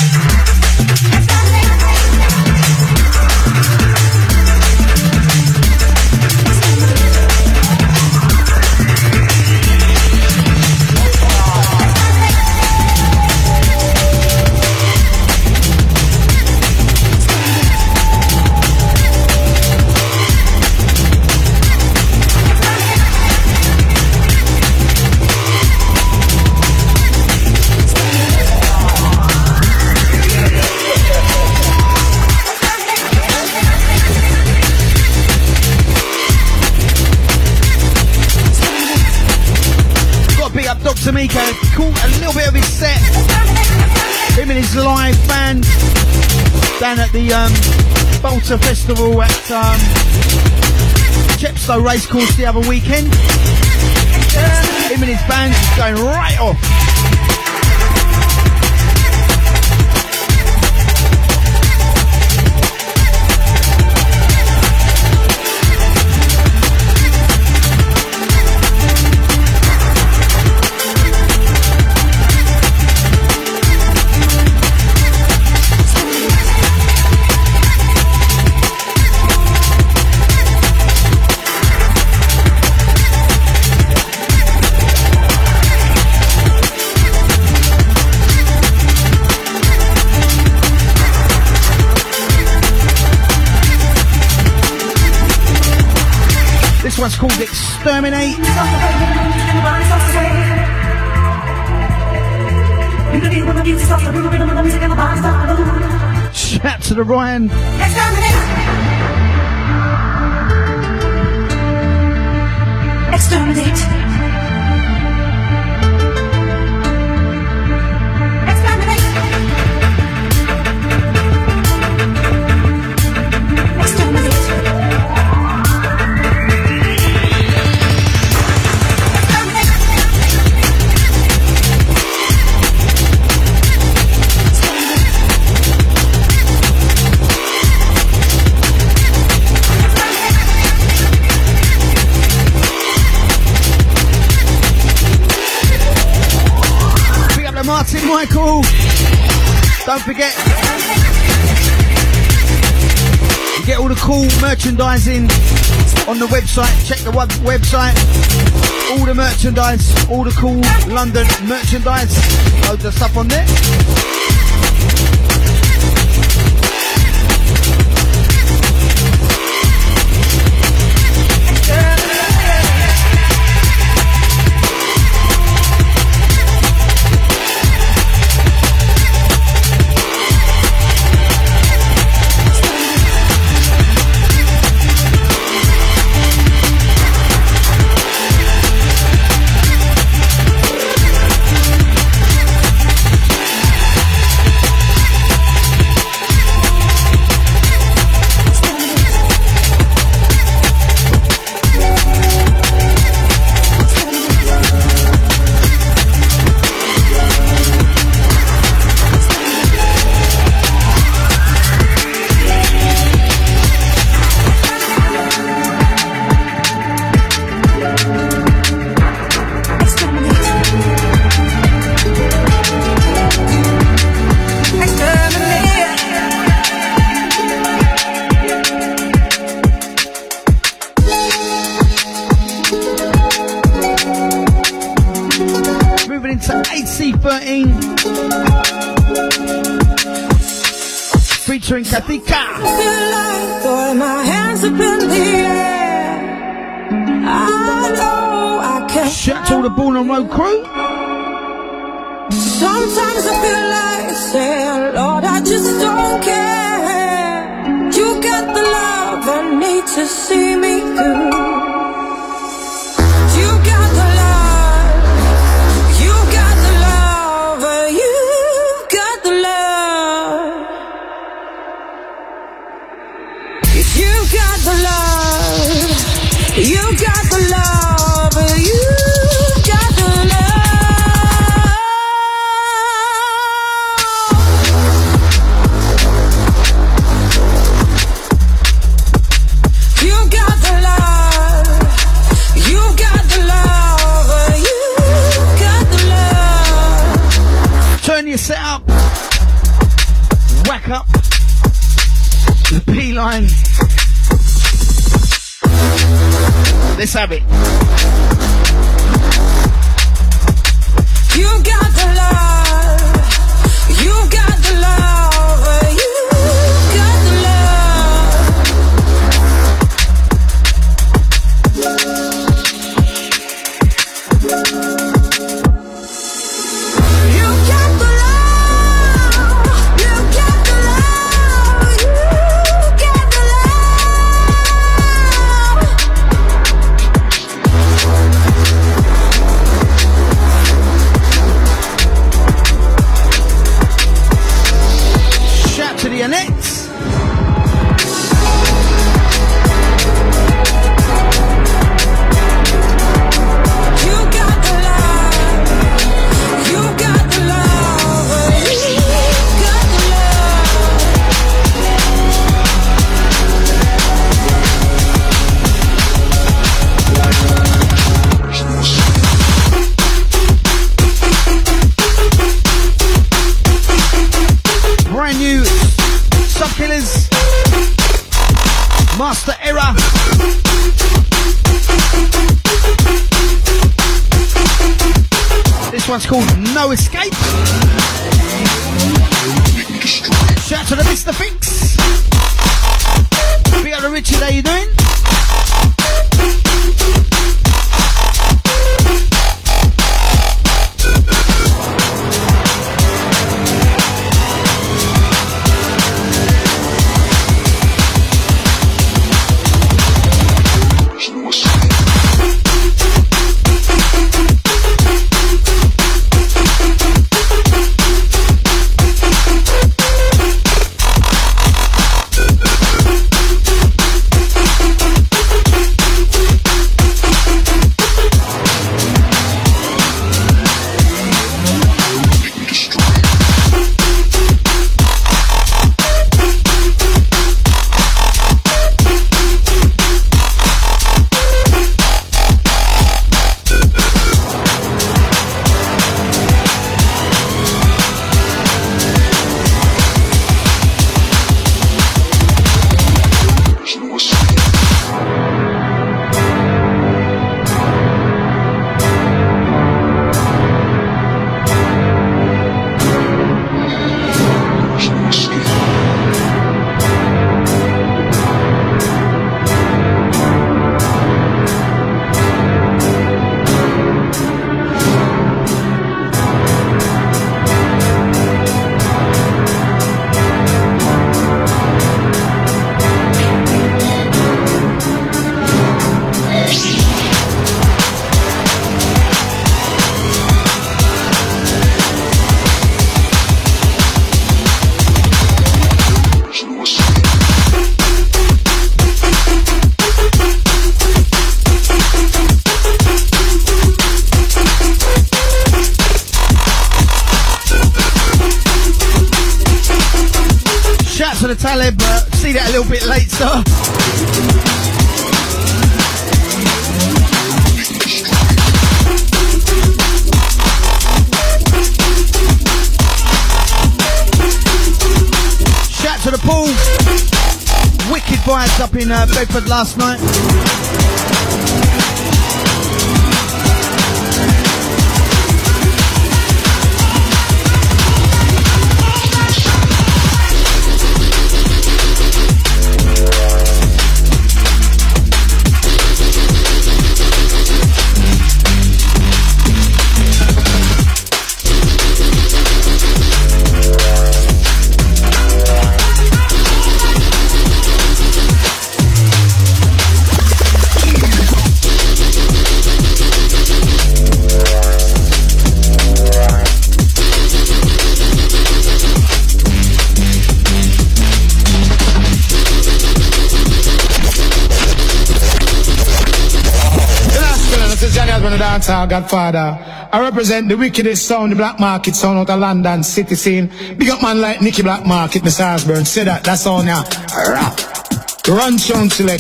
Mika caught a little bit of his set. Him and his live band down at the Bolter Festival at Chepstow Racecourse the other weekend. Him and his band going right off. This one's called Exterminate. Shout to the Ryan. Exterminate. Martin Michael, don't forget, you get all the cool merchandising on the website. Check the website, all the merchandise, all the cool London merchandise, loads of stuff on there. Featuring Katika. Throw my hands up in the air. I know I can't. Shout to all the Born on Road crew. Sometimes I feel like saying, Lord, I just don't care. You got the love I need to see me through. You got the love. You got the love. You got the love. You got the love. You got the love. You line. Let's have it. You got the love. You got the love. You got the love. You got the love. You got the love. You got the Shout to the Annettes. You got the love. You got the love. You got the Brand new Sub Killers. Master Error. This one's called No Escape. Shout out to the Mr. Fix. Big up to Richard, how you doing? To the Talib, see that a little bit late, sir. Shout to the pool. Wicked vibes up in Bedford last night. Dancehall Godfather. I represent the wickedest sound, the black market sound out of London city scene. Big up man like Nicky Black Market, Mr. Osborne. Say that's all now. Run sound select.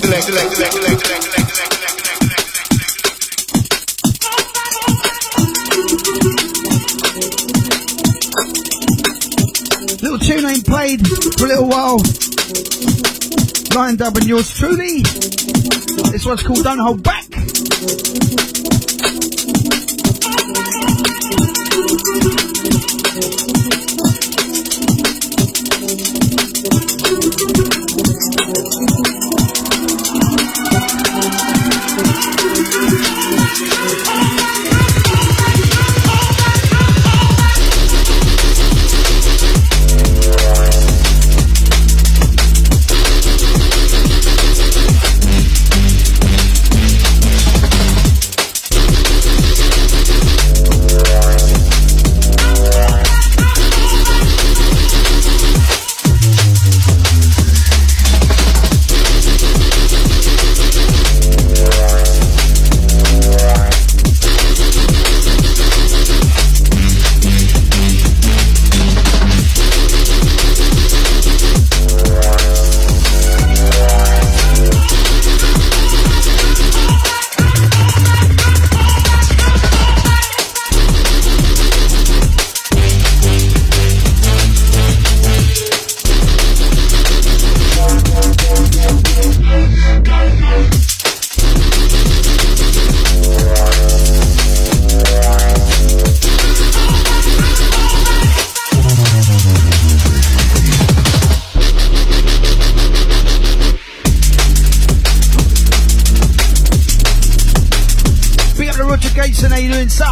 Little tune ain't played for a little while. Lion Dub and yours truly. This one's called Don't Hold Back. Gateson, how you doing, sir?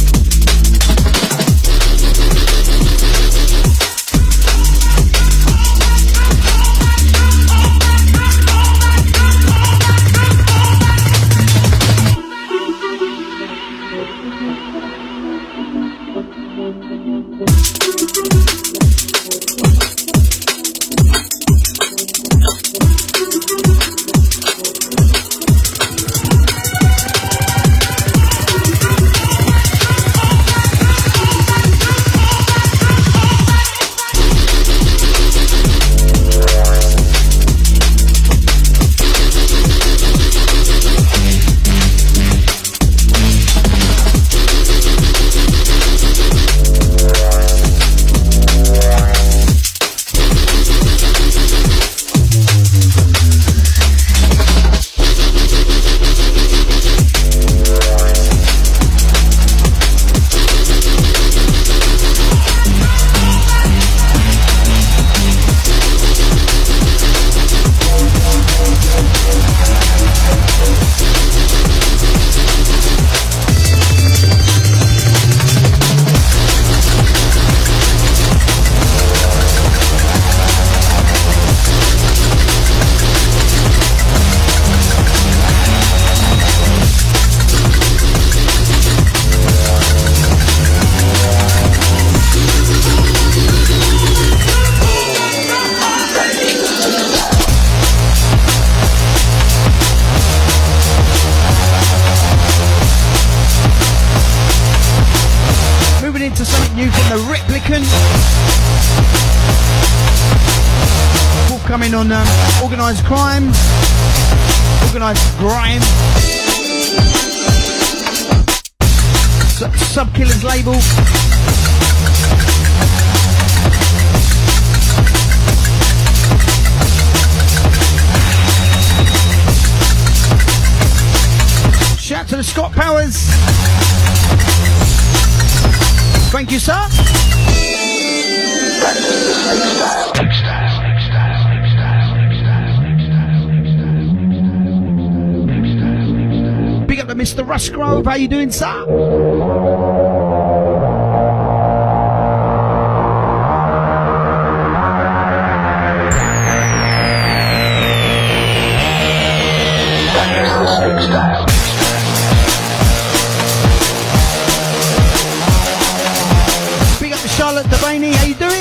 Coming on organised crime, organised grime, Sub-Killers label. Shout to the Scott Powers. Thank you, sir. Big up to Mr. Rushgrove. How you doing, sir? Big up to Charlotte Devaney. How you doing?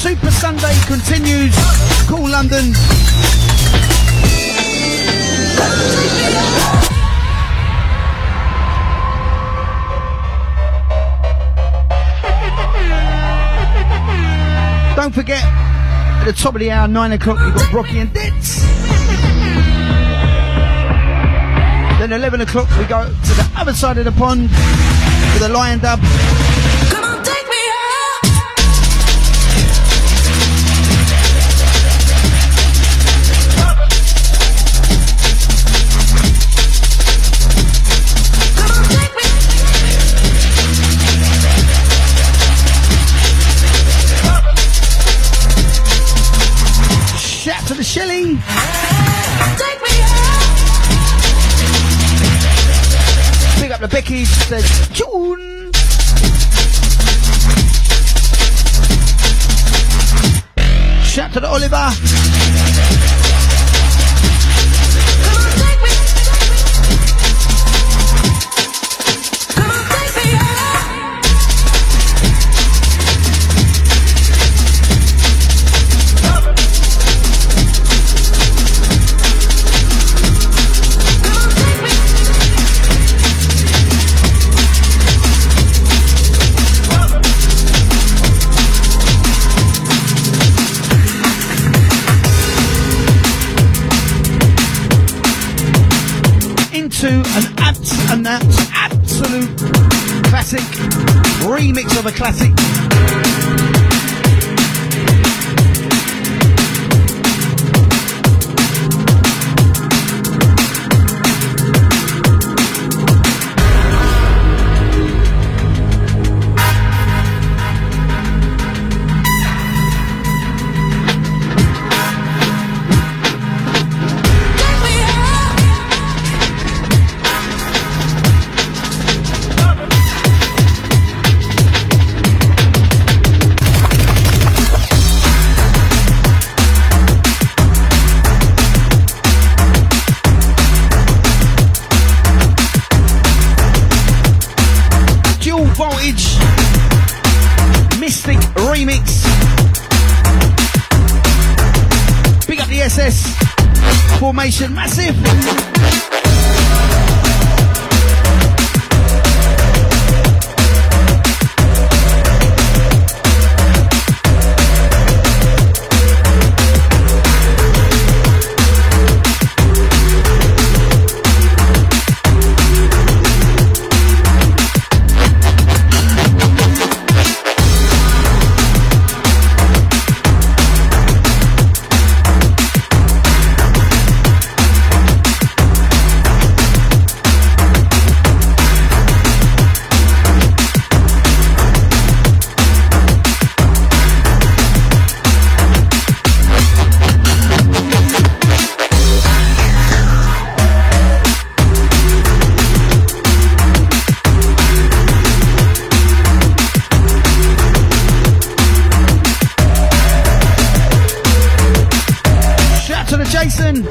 Super Sunday continues. Cool London. Don't forget, at the top of the hour, 9 o'clock, you've got Rocky and Ditz. Then 11 o'clock, we go to the other side of the pond for the Lion Dub. Come on, take me out. Come on, take me. Shout to the Shelly. Take me out. Big up the Becky, says tune. Shout to the Oliver. Come on, take me. Come on, take me out. An absolute classic remix of a classic. Remix. Big up the SS formation, massive. Jason.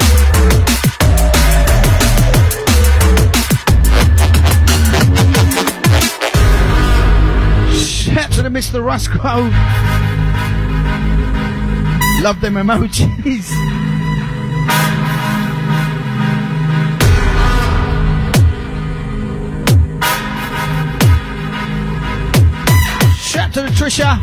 Shout to the Mr. Rusco. Love them emojis. Shout to the Trisha.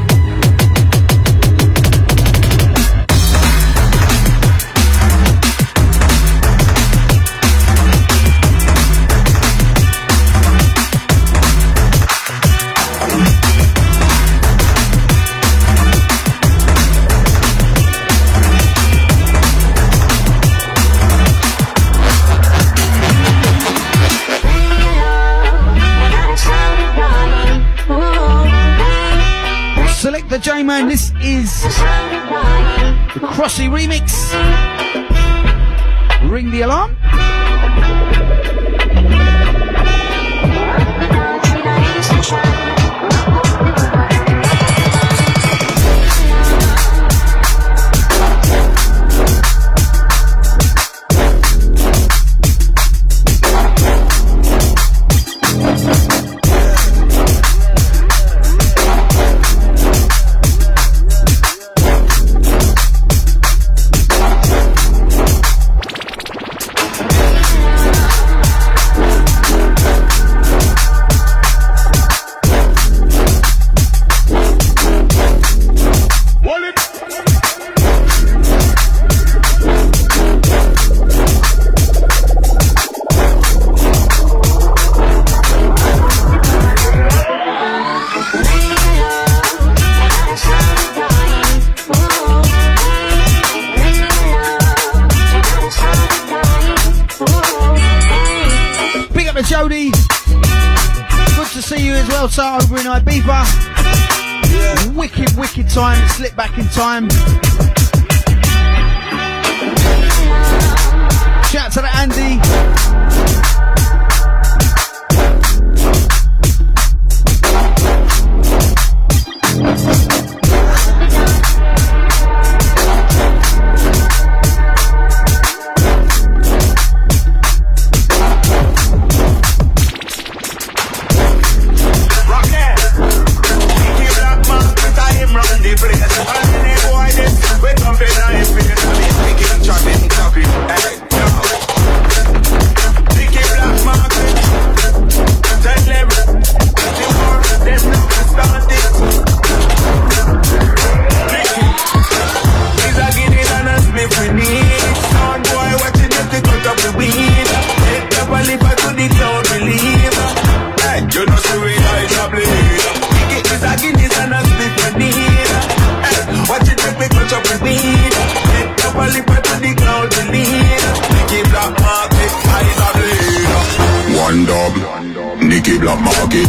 Select the J-Man, this is the Crossy remix. Ring the alarm. Salsa over in Ibiza. Wicked time. Slip back in time. Shout out to the Andy. Nicky Black Market.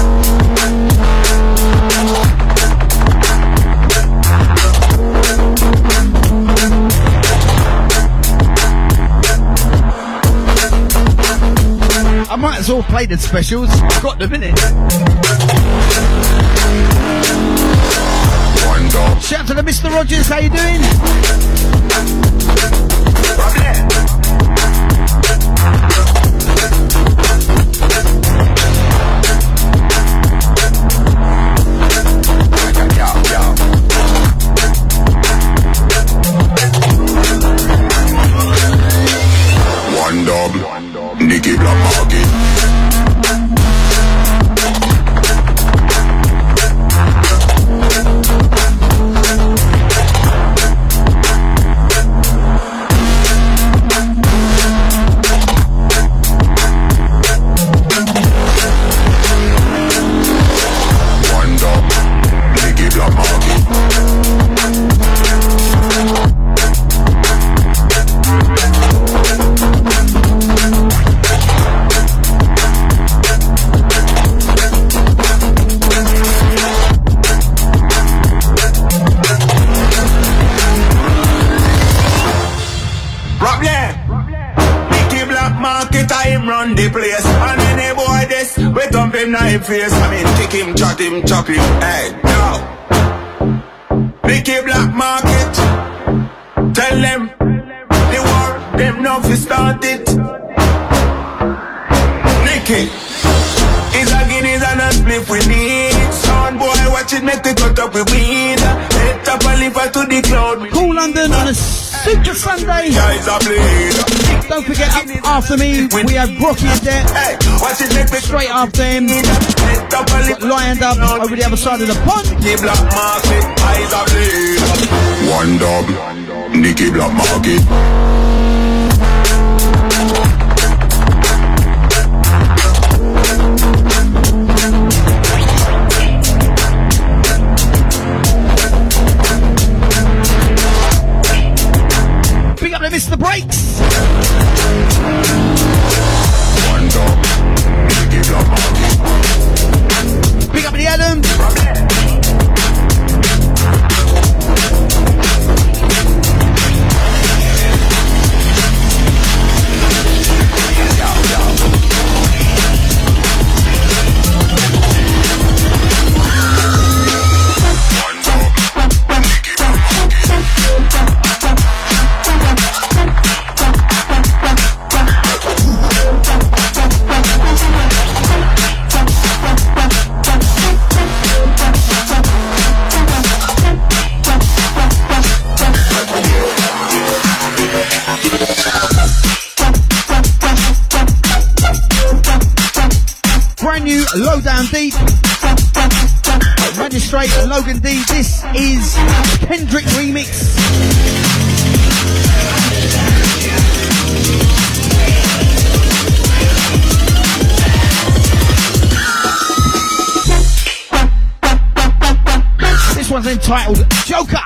I might as well play the specials. Got them, innit? Shout out to the Mr. Rogers, how you doing? Nicky Black Market. One dog, Nicky Black Market. The place and any boy this we thump him na him face. I mean kick him, chat him, chop him. Hey, now Nicky Black Market. Tell them the war them now fi start it. Nicky is a Guinness and a spliff we need. Sound boy watch it make the cut up with weed. Head up a liver to the cloud. Cool London on a Super Sunday. Don't forget, up after me, we have Brocky and there. Straight after him, lined up over the other side of the pond. One dog, Nicky Black Market. Mr. Breaks. One dog, Nicky Black Market. Big up the Adam. Low Down Deep, Magistrate Logan D. This is Kendrick Remix. This one's entitled Joker.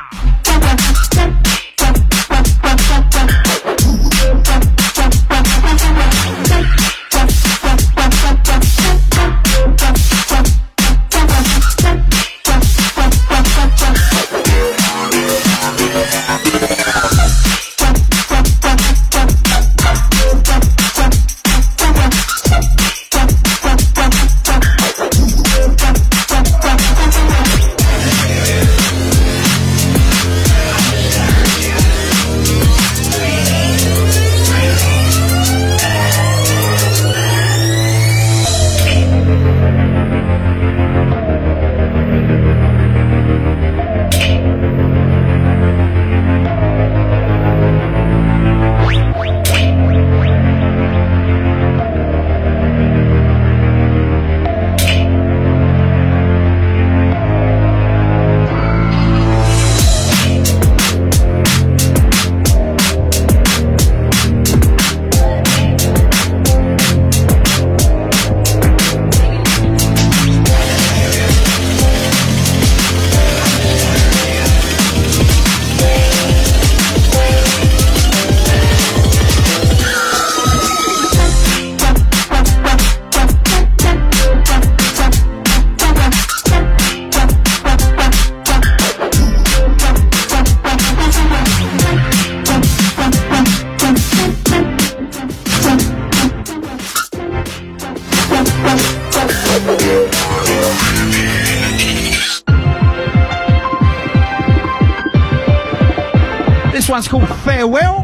This one's called Farewell.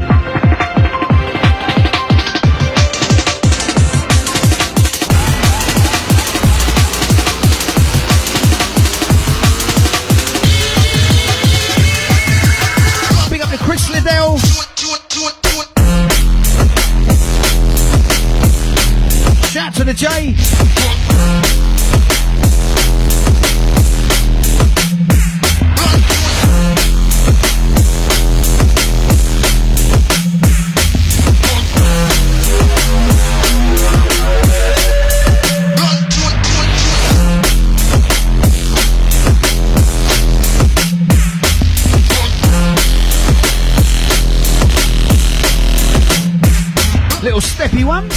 Big up to Chris Liddell. Shout to the J. Little steppy one.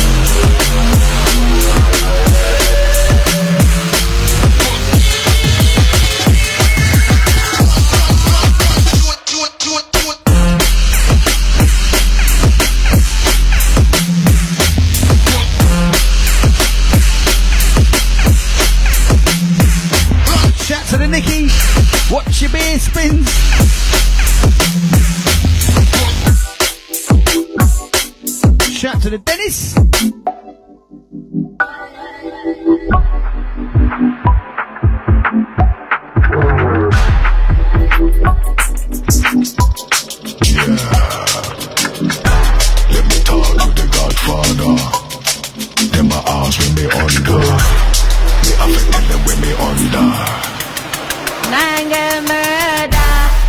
Shout to the Nicky. Watch your beer spins. Shout to the Dennis. Let me talk to the Godfather. Them my arms when me under. Me have to tell them when me under. Nanga murder.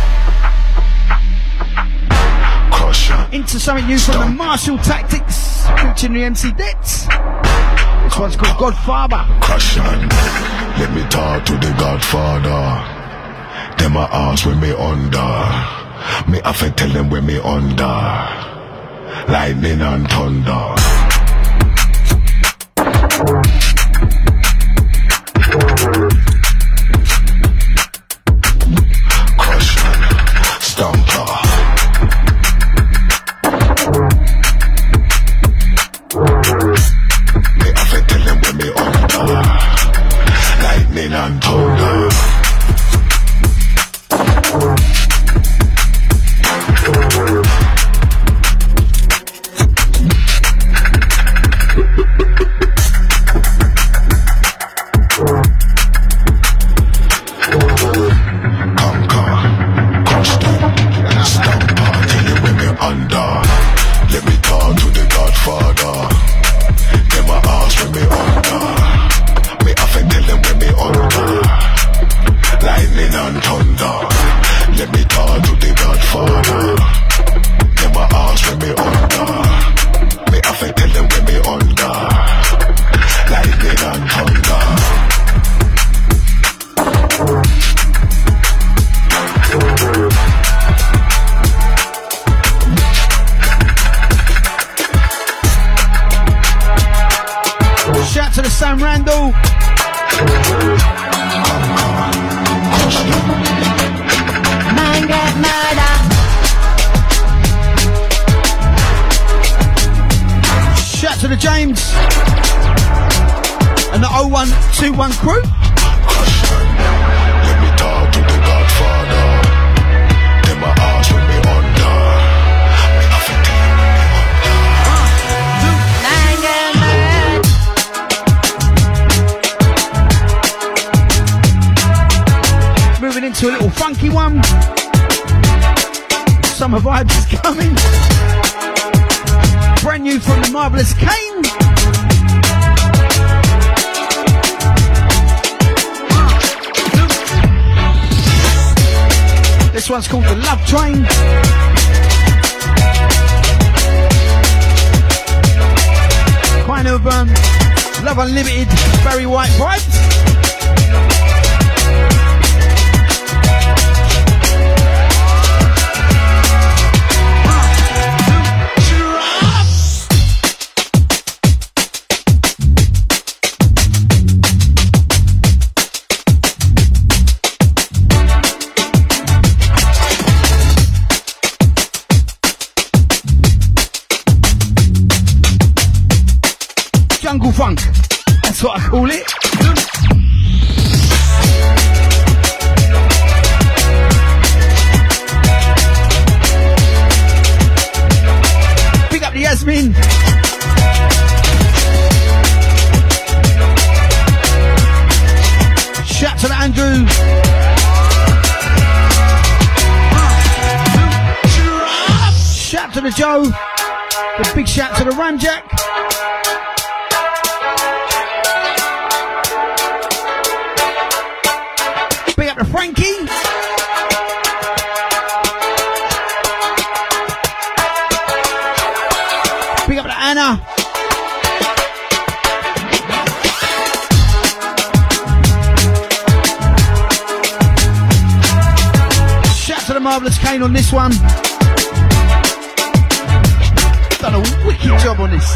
Into something new from the Marshall Tactics, featuring the MC Dets. This one's called Godfather. Crush on. Let me talk to the Godfather. Them my arms when me under. Me have to tell them when me under. Lightning and thunder. Crush on. Stomper. Me have to tell them when me under. Lightning and thunder. Shout to the Sam Randall. Man get murder. Shout to the James and the 0121 crew. Let me talk to the Godfather. Them my arms when me under. Me have to tell them when me under. Moving into a little funky one. Summer vibes is coming. Brand new from the Marvelous Kane. This one's called The Love Train. Kind of Love Unlimited, Barry White vibes. Jungle funk, that's what I call it. listening. Shout to the Andrew. Shout to the Joe. The big shout to the Ramjack. Big up to Frankie. Big up to Anna. Shout to the Marvellous Kane on this one. Done a wicked job on this.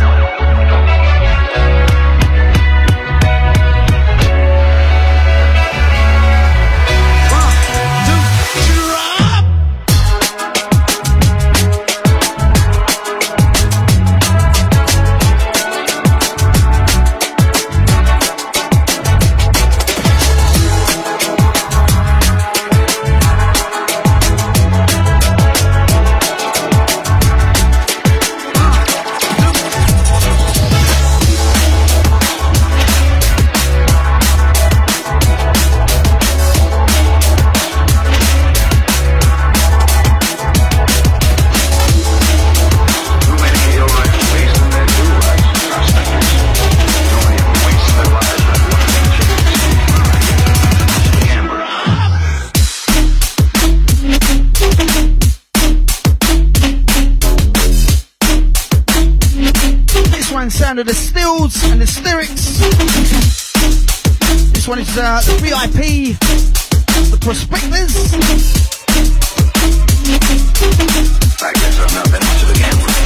Sound of the stills and the lyrics. This one is the VIP, the Prospectors. I guess I'm not that much of a gambler.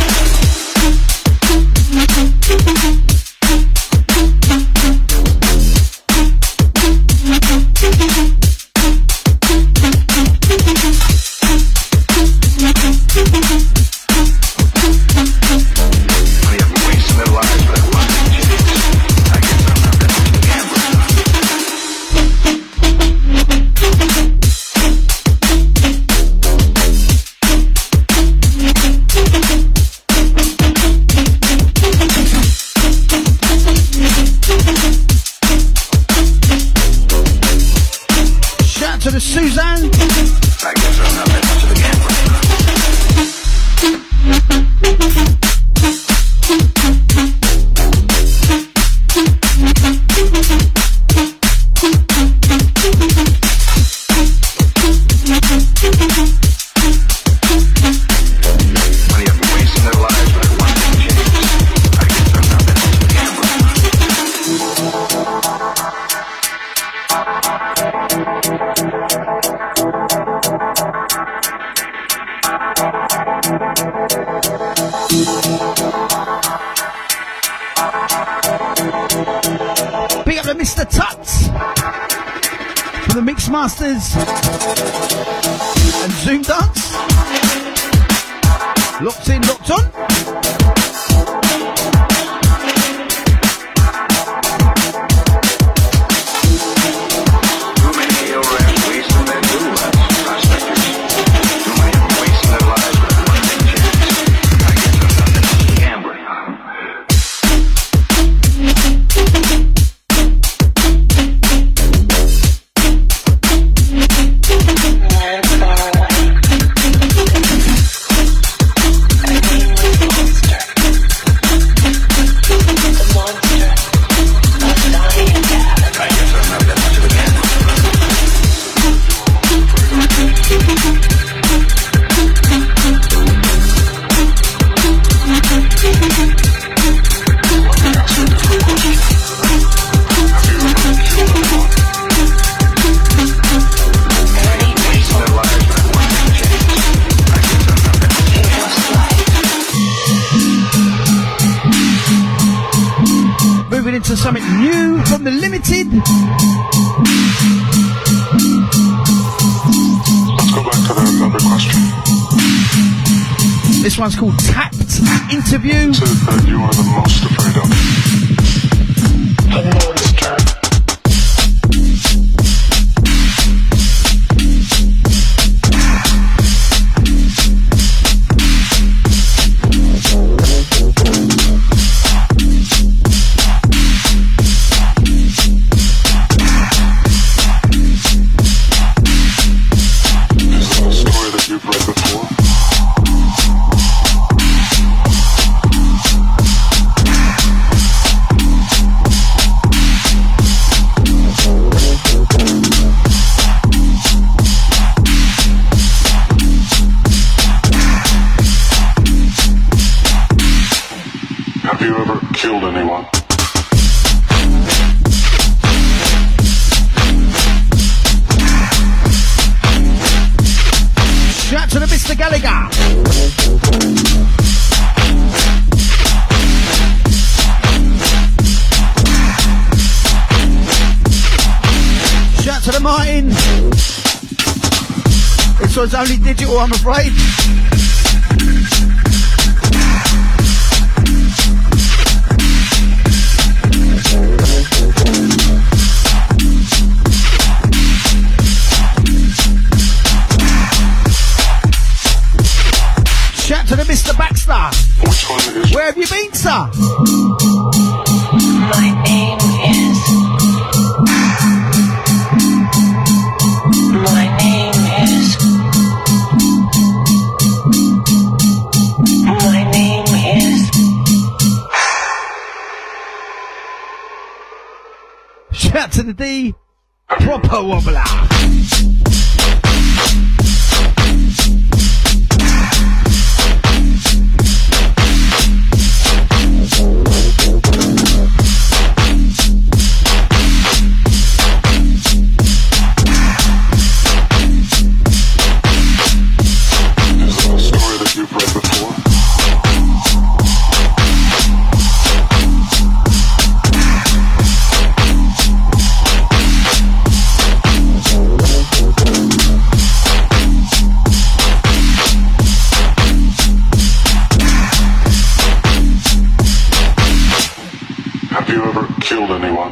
Suzanne. I guess I'm not that much of a gambler. Many of them wasting their lives, but one thing changes. I guess I'm not that much of a gambler. Big up to Mr. Tuts for the Mix Masters and Zoom Dance. Locked in, locked on. To something new from the Limited. Let's go back to that other question. This one's called Tapped Interview. What is it that you are the most afraid of? The monster. killed anyone? Shout to the Mr. Gallagher. Shout to the Martin. This one's only digital, I'm afraid. Shout to the Mr. Baxter. Which one is? Where have you been, sir? My name is. My name is. My name is. Shout to the D. Proper wobbler. Have you ever killed anyone?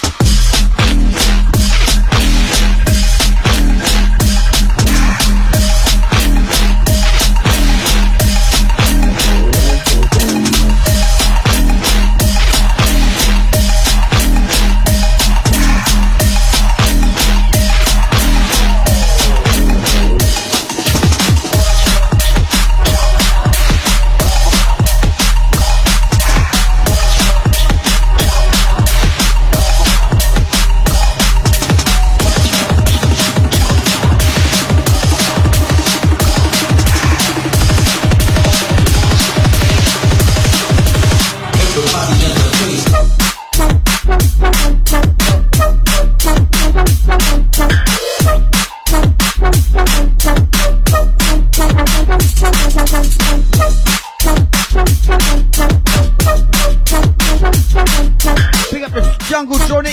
Pick up the Jungle Tronic.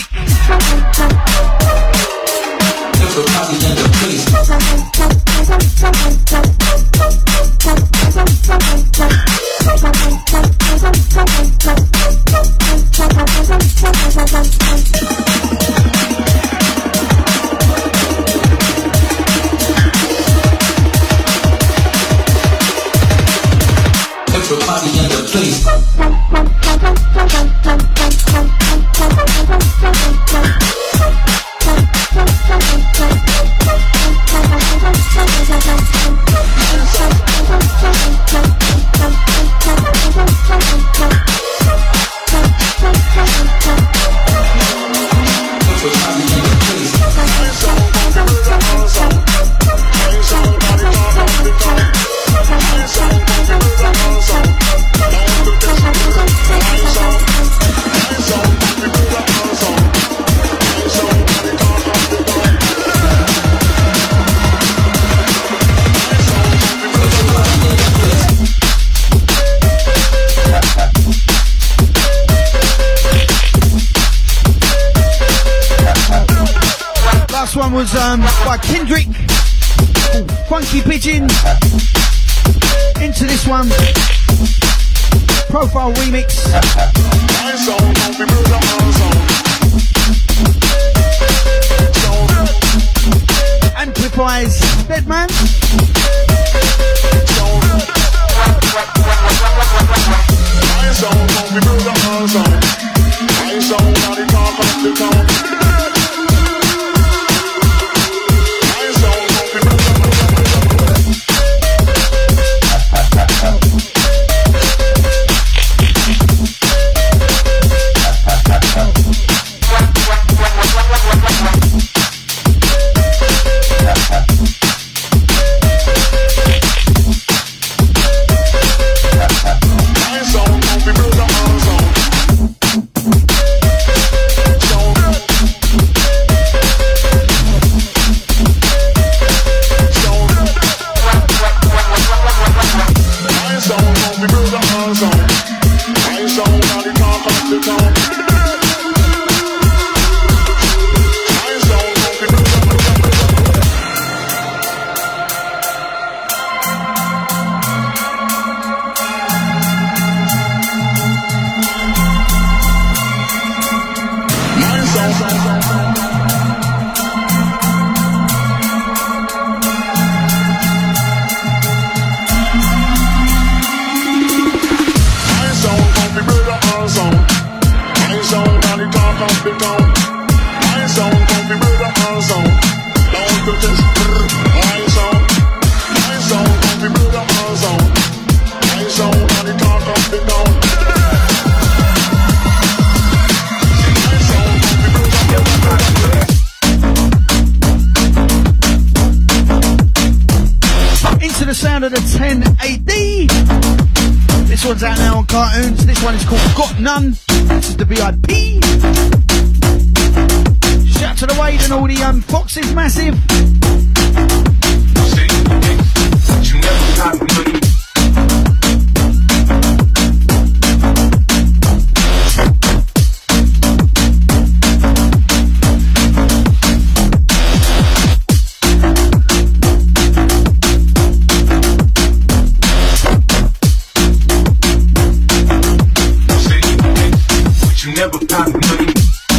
Everybody in the place. One was by Kendrick, called Funky Pigeon. Into this one, Profile Remix. Amplifies Deadman. My song, we build a house on. the town. My sound, country brother, my sound. Don't protest, my sound. My sound, country brother, my sound. My sound, and the talk of the town. My sound, country brother, my sound. Into the sound of the 10 AD. This one's out now on Cartoons. This one is called Got None. This is the VIP. Shout to the Wade and all the Foxes, massive. You never got money. Never got money.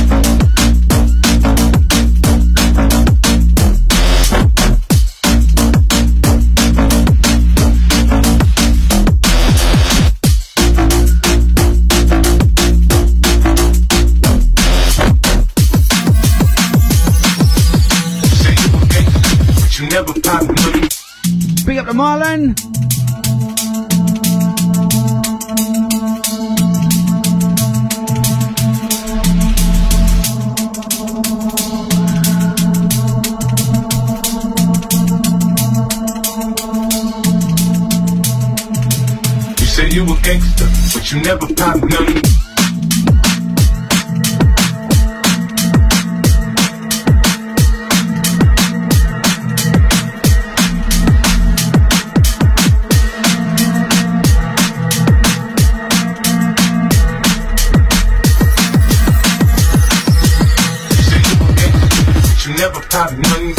You never got money. Big up to Marlon. You a gangster, but you never pop none. You never pop none.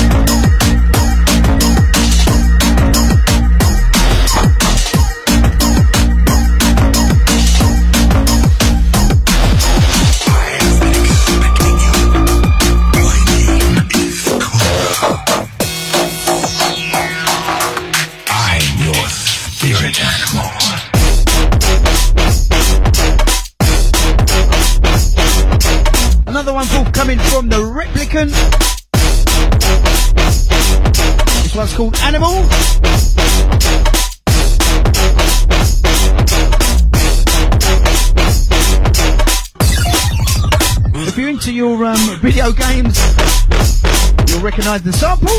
Coming from the Replicant. This one's called Animal. If you're into your video games, you'll recognise the sample.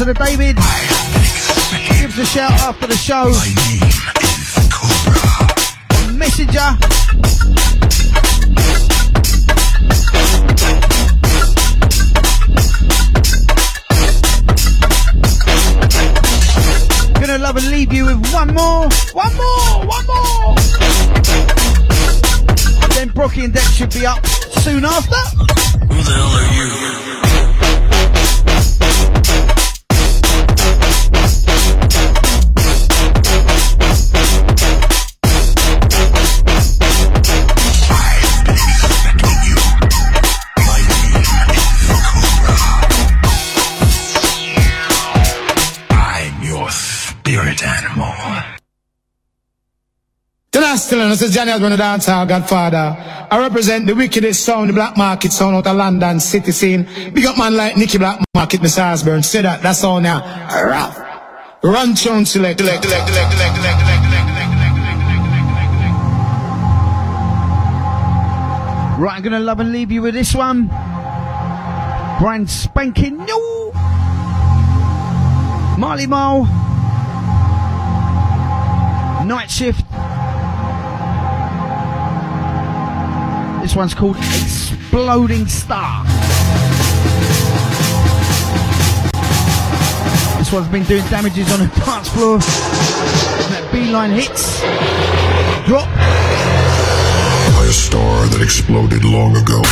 to the David. Give us a shout after the show. Messenger. Gonna love and leave you with one more. Then Brocky and Dex should be up soon after. Who the hell are you? Still, this is Johnny Osborne, the dancehall Godfather. I represent the wickedest sound, the black market sound out of London city scene. Big up man like Nicky Black Market, Miss Osborne. Say that's all now. Run tune select. Right, I'm gonna love and leave you with this one. Brand spanking new. Marley Marl. Night Shift. This one's called Exploding Star. This one's been doing damages on the dance floor. That beeline hits. Drop. By a star that exploded long ago.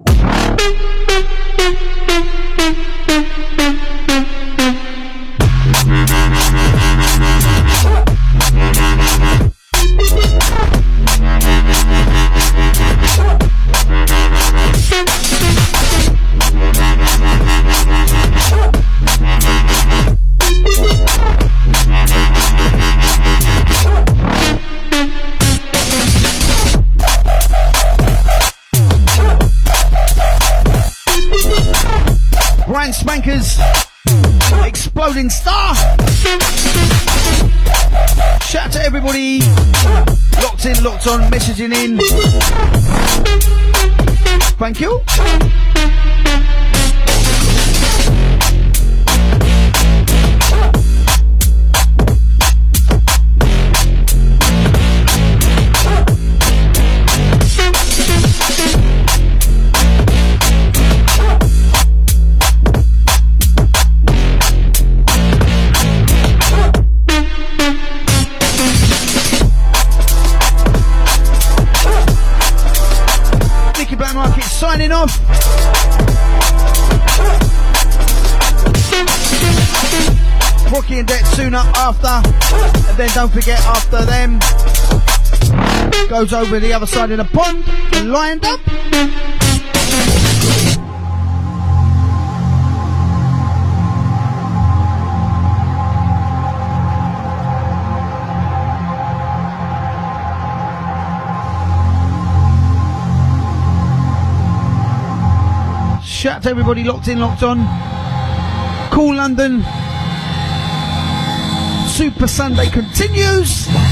Spankers, Exploding Star. Shout out to everybody locked in, locked on, messaging in. Thank you. Signing off. Rocky and Dex soon up after, and then don't forget after them goes over the other side of the pond and lined up. Shout out to everybody locked in, locked on. Cool London. Super Sunday continues.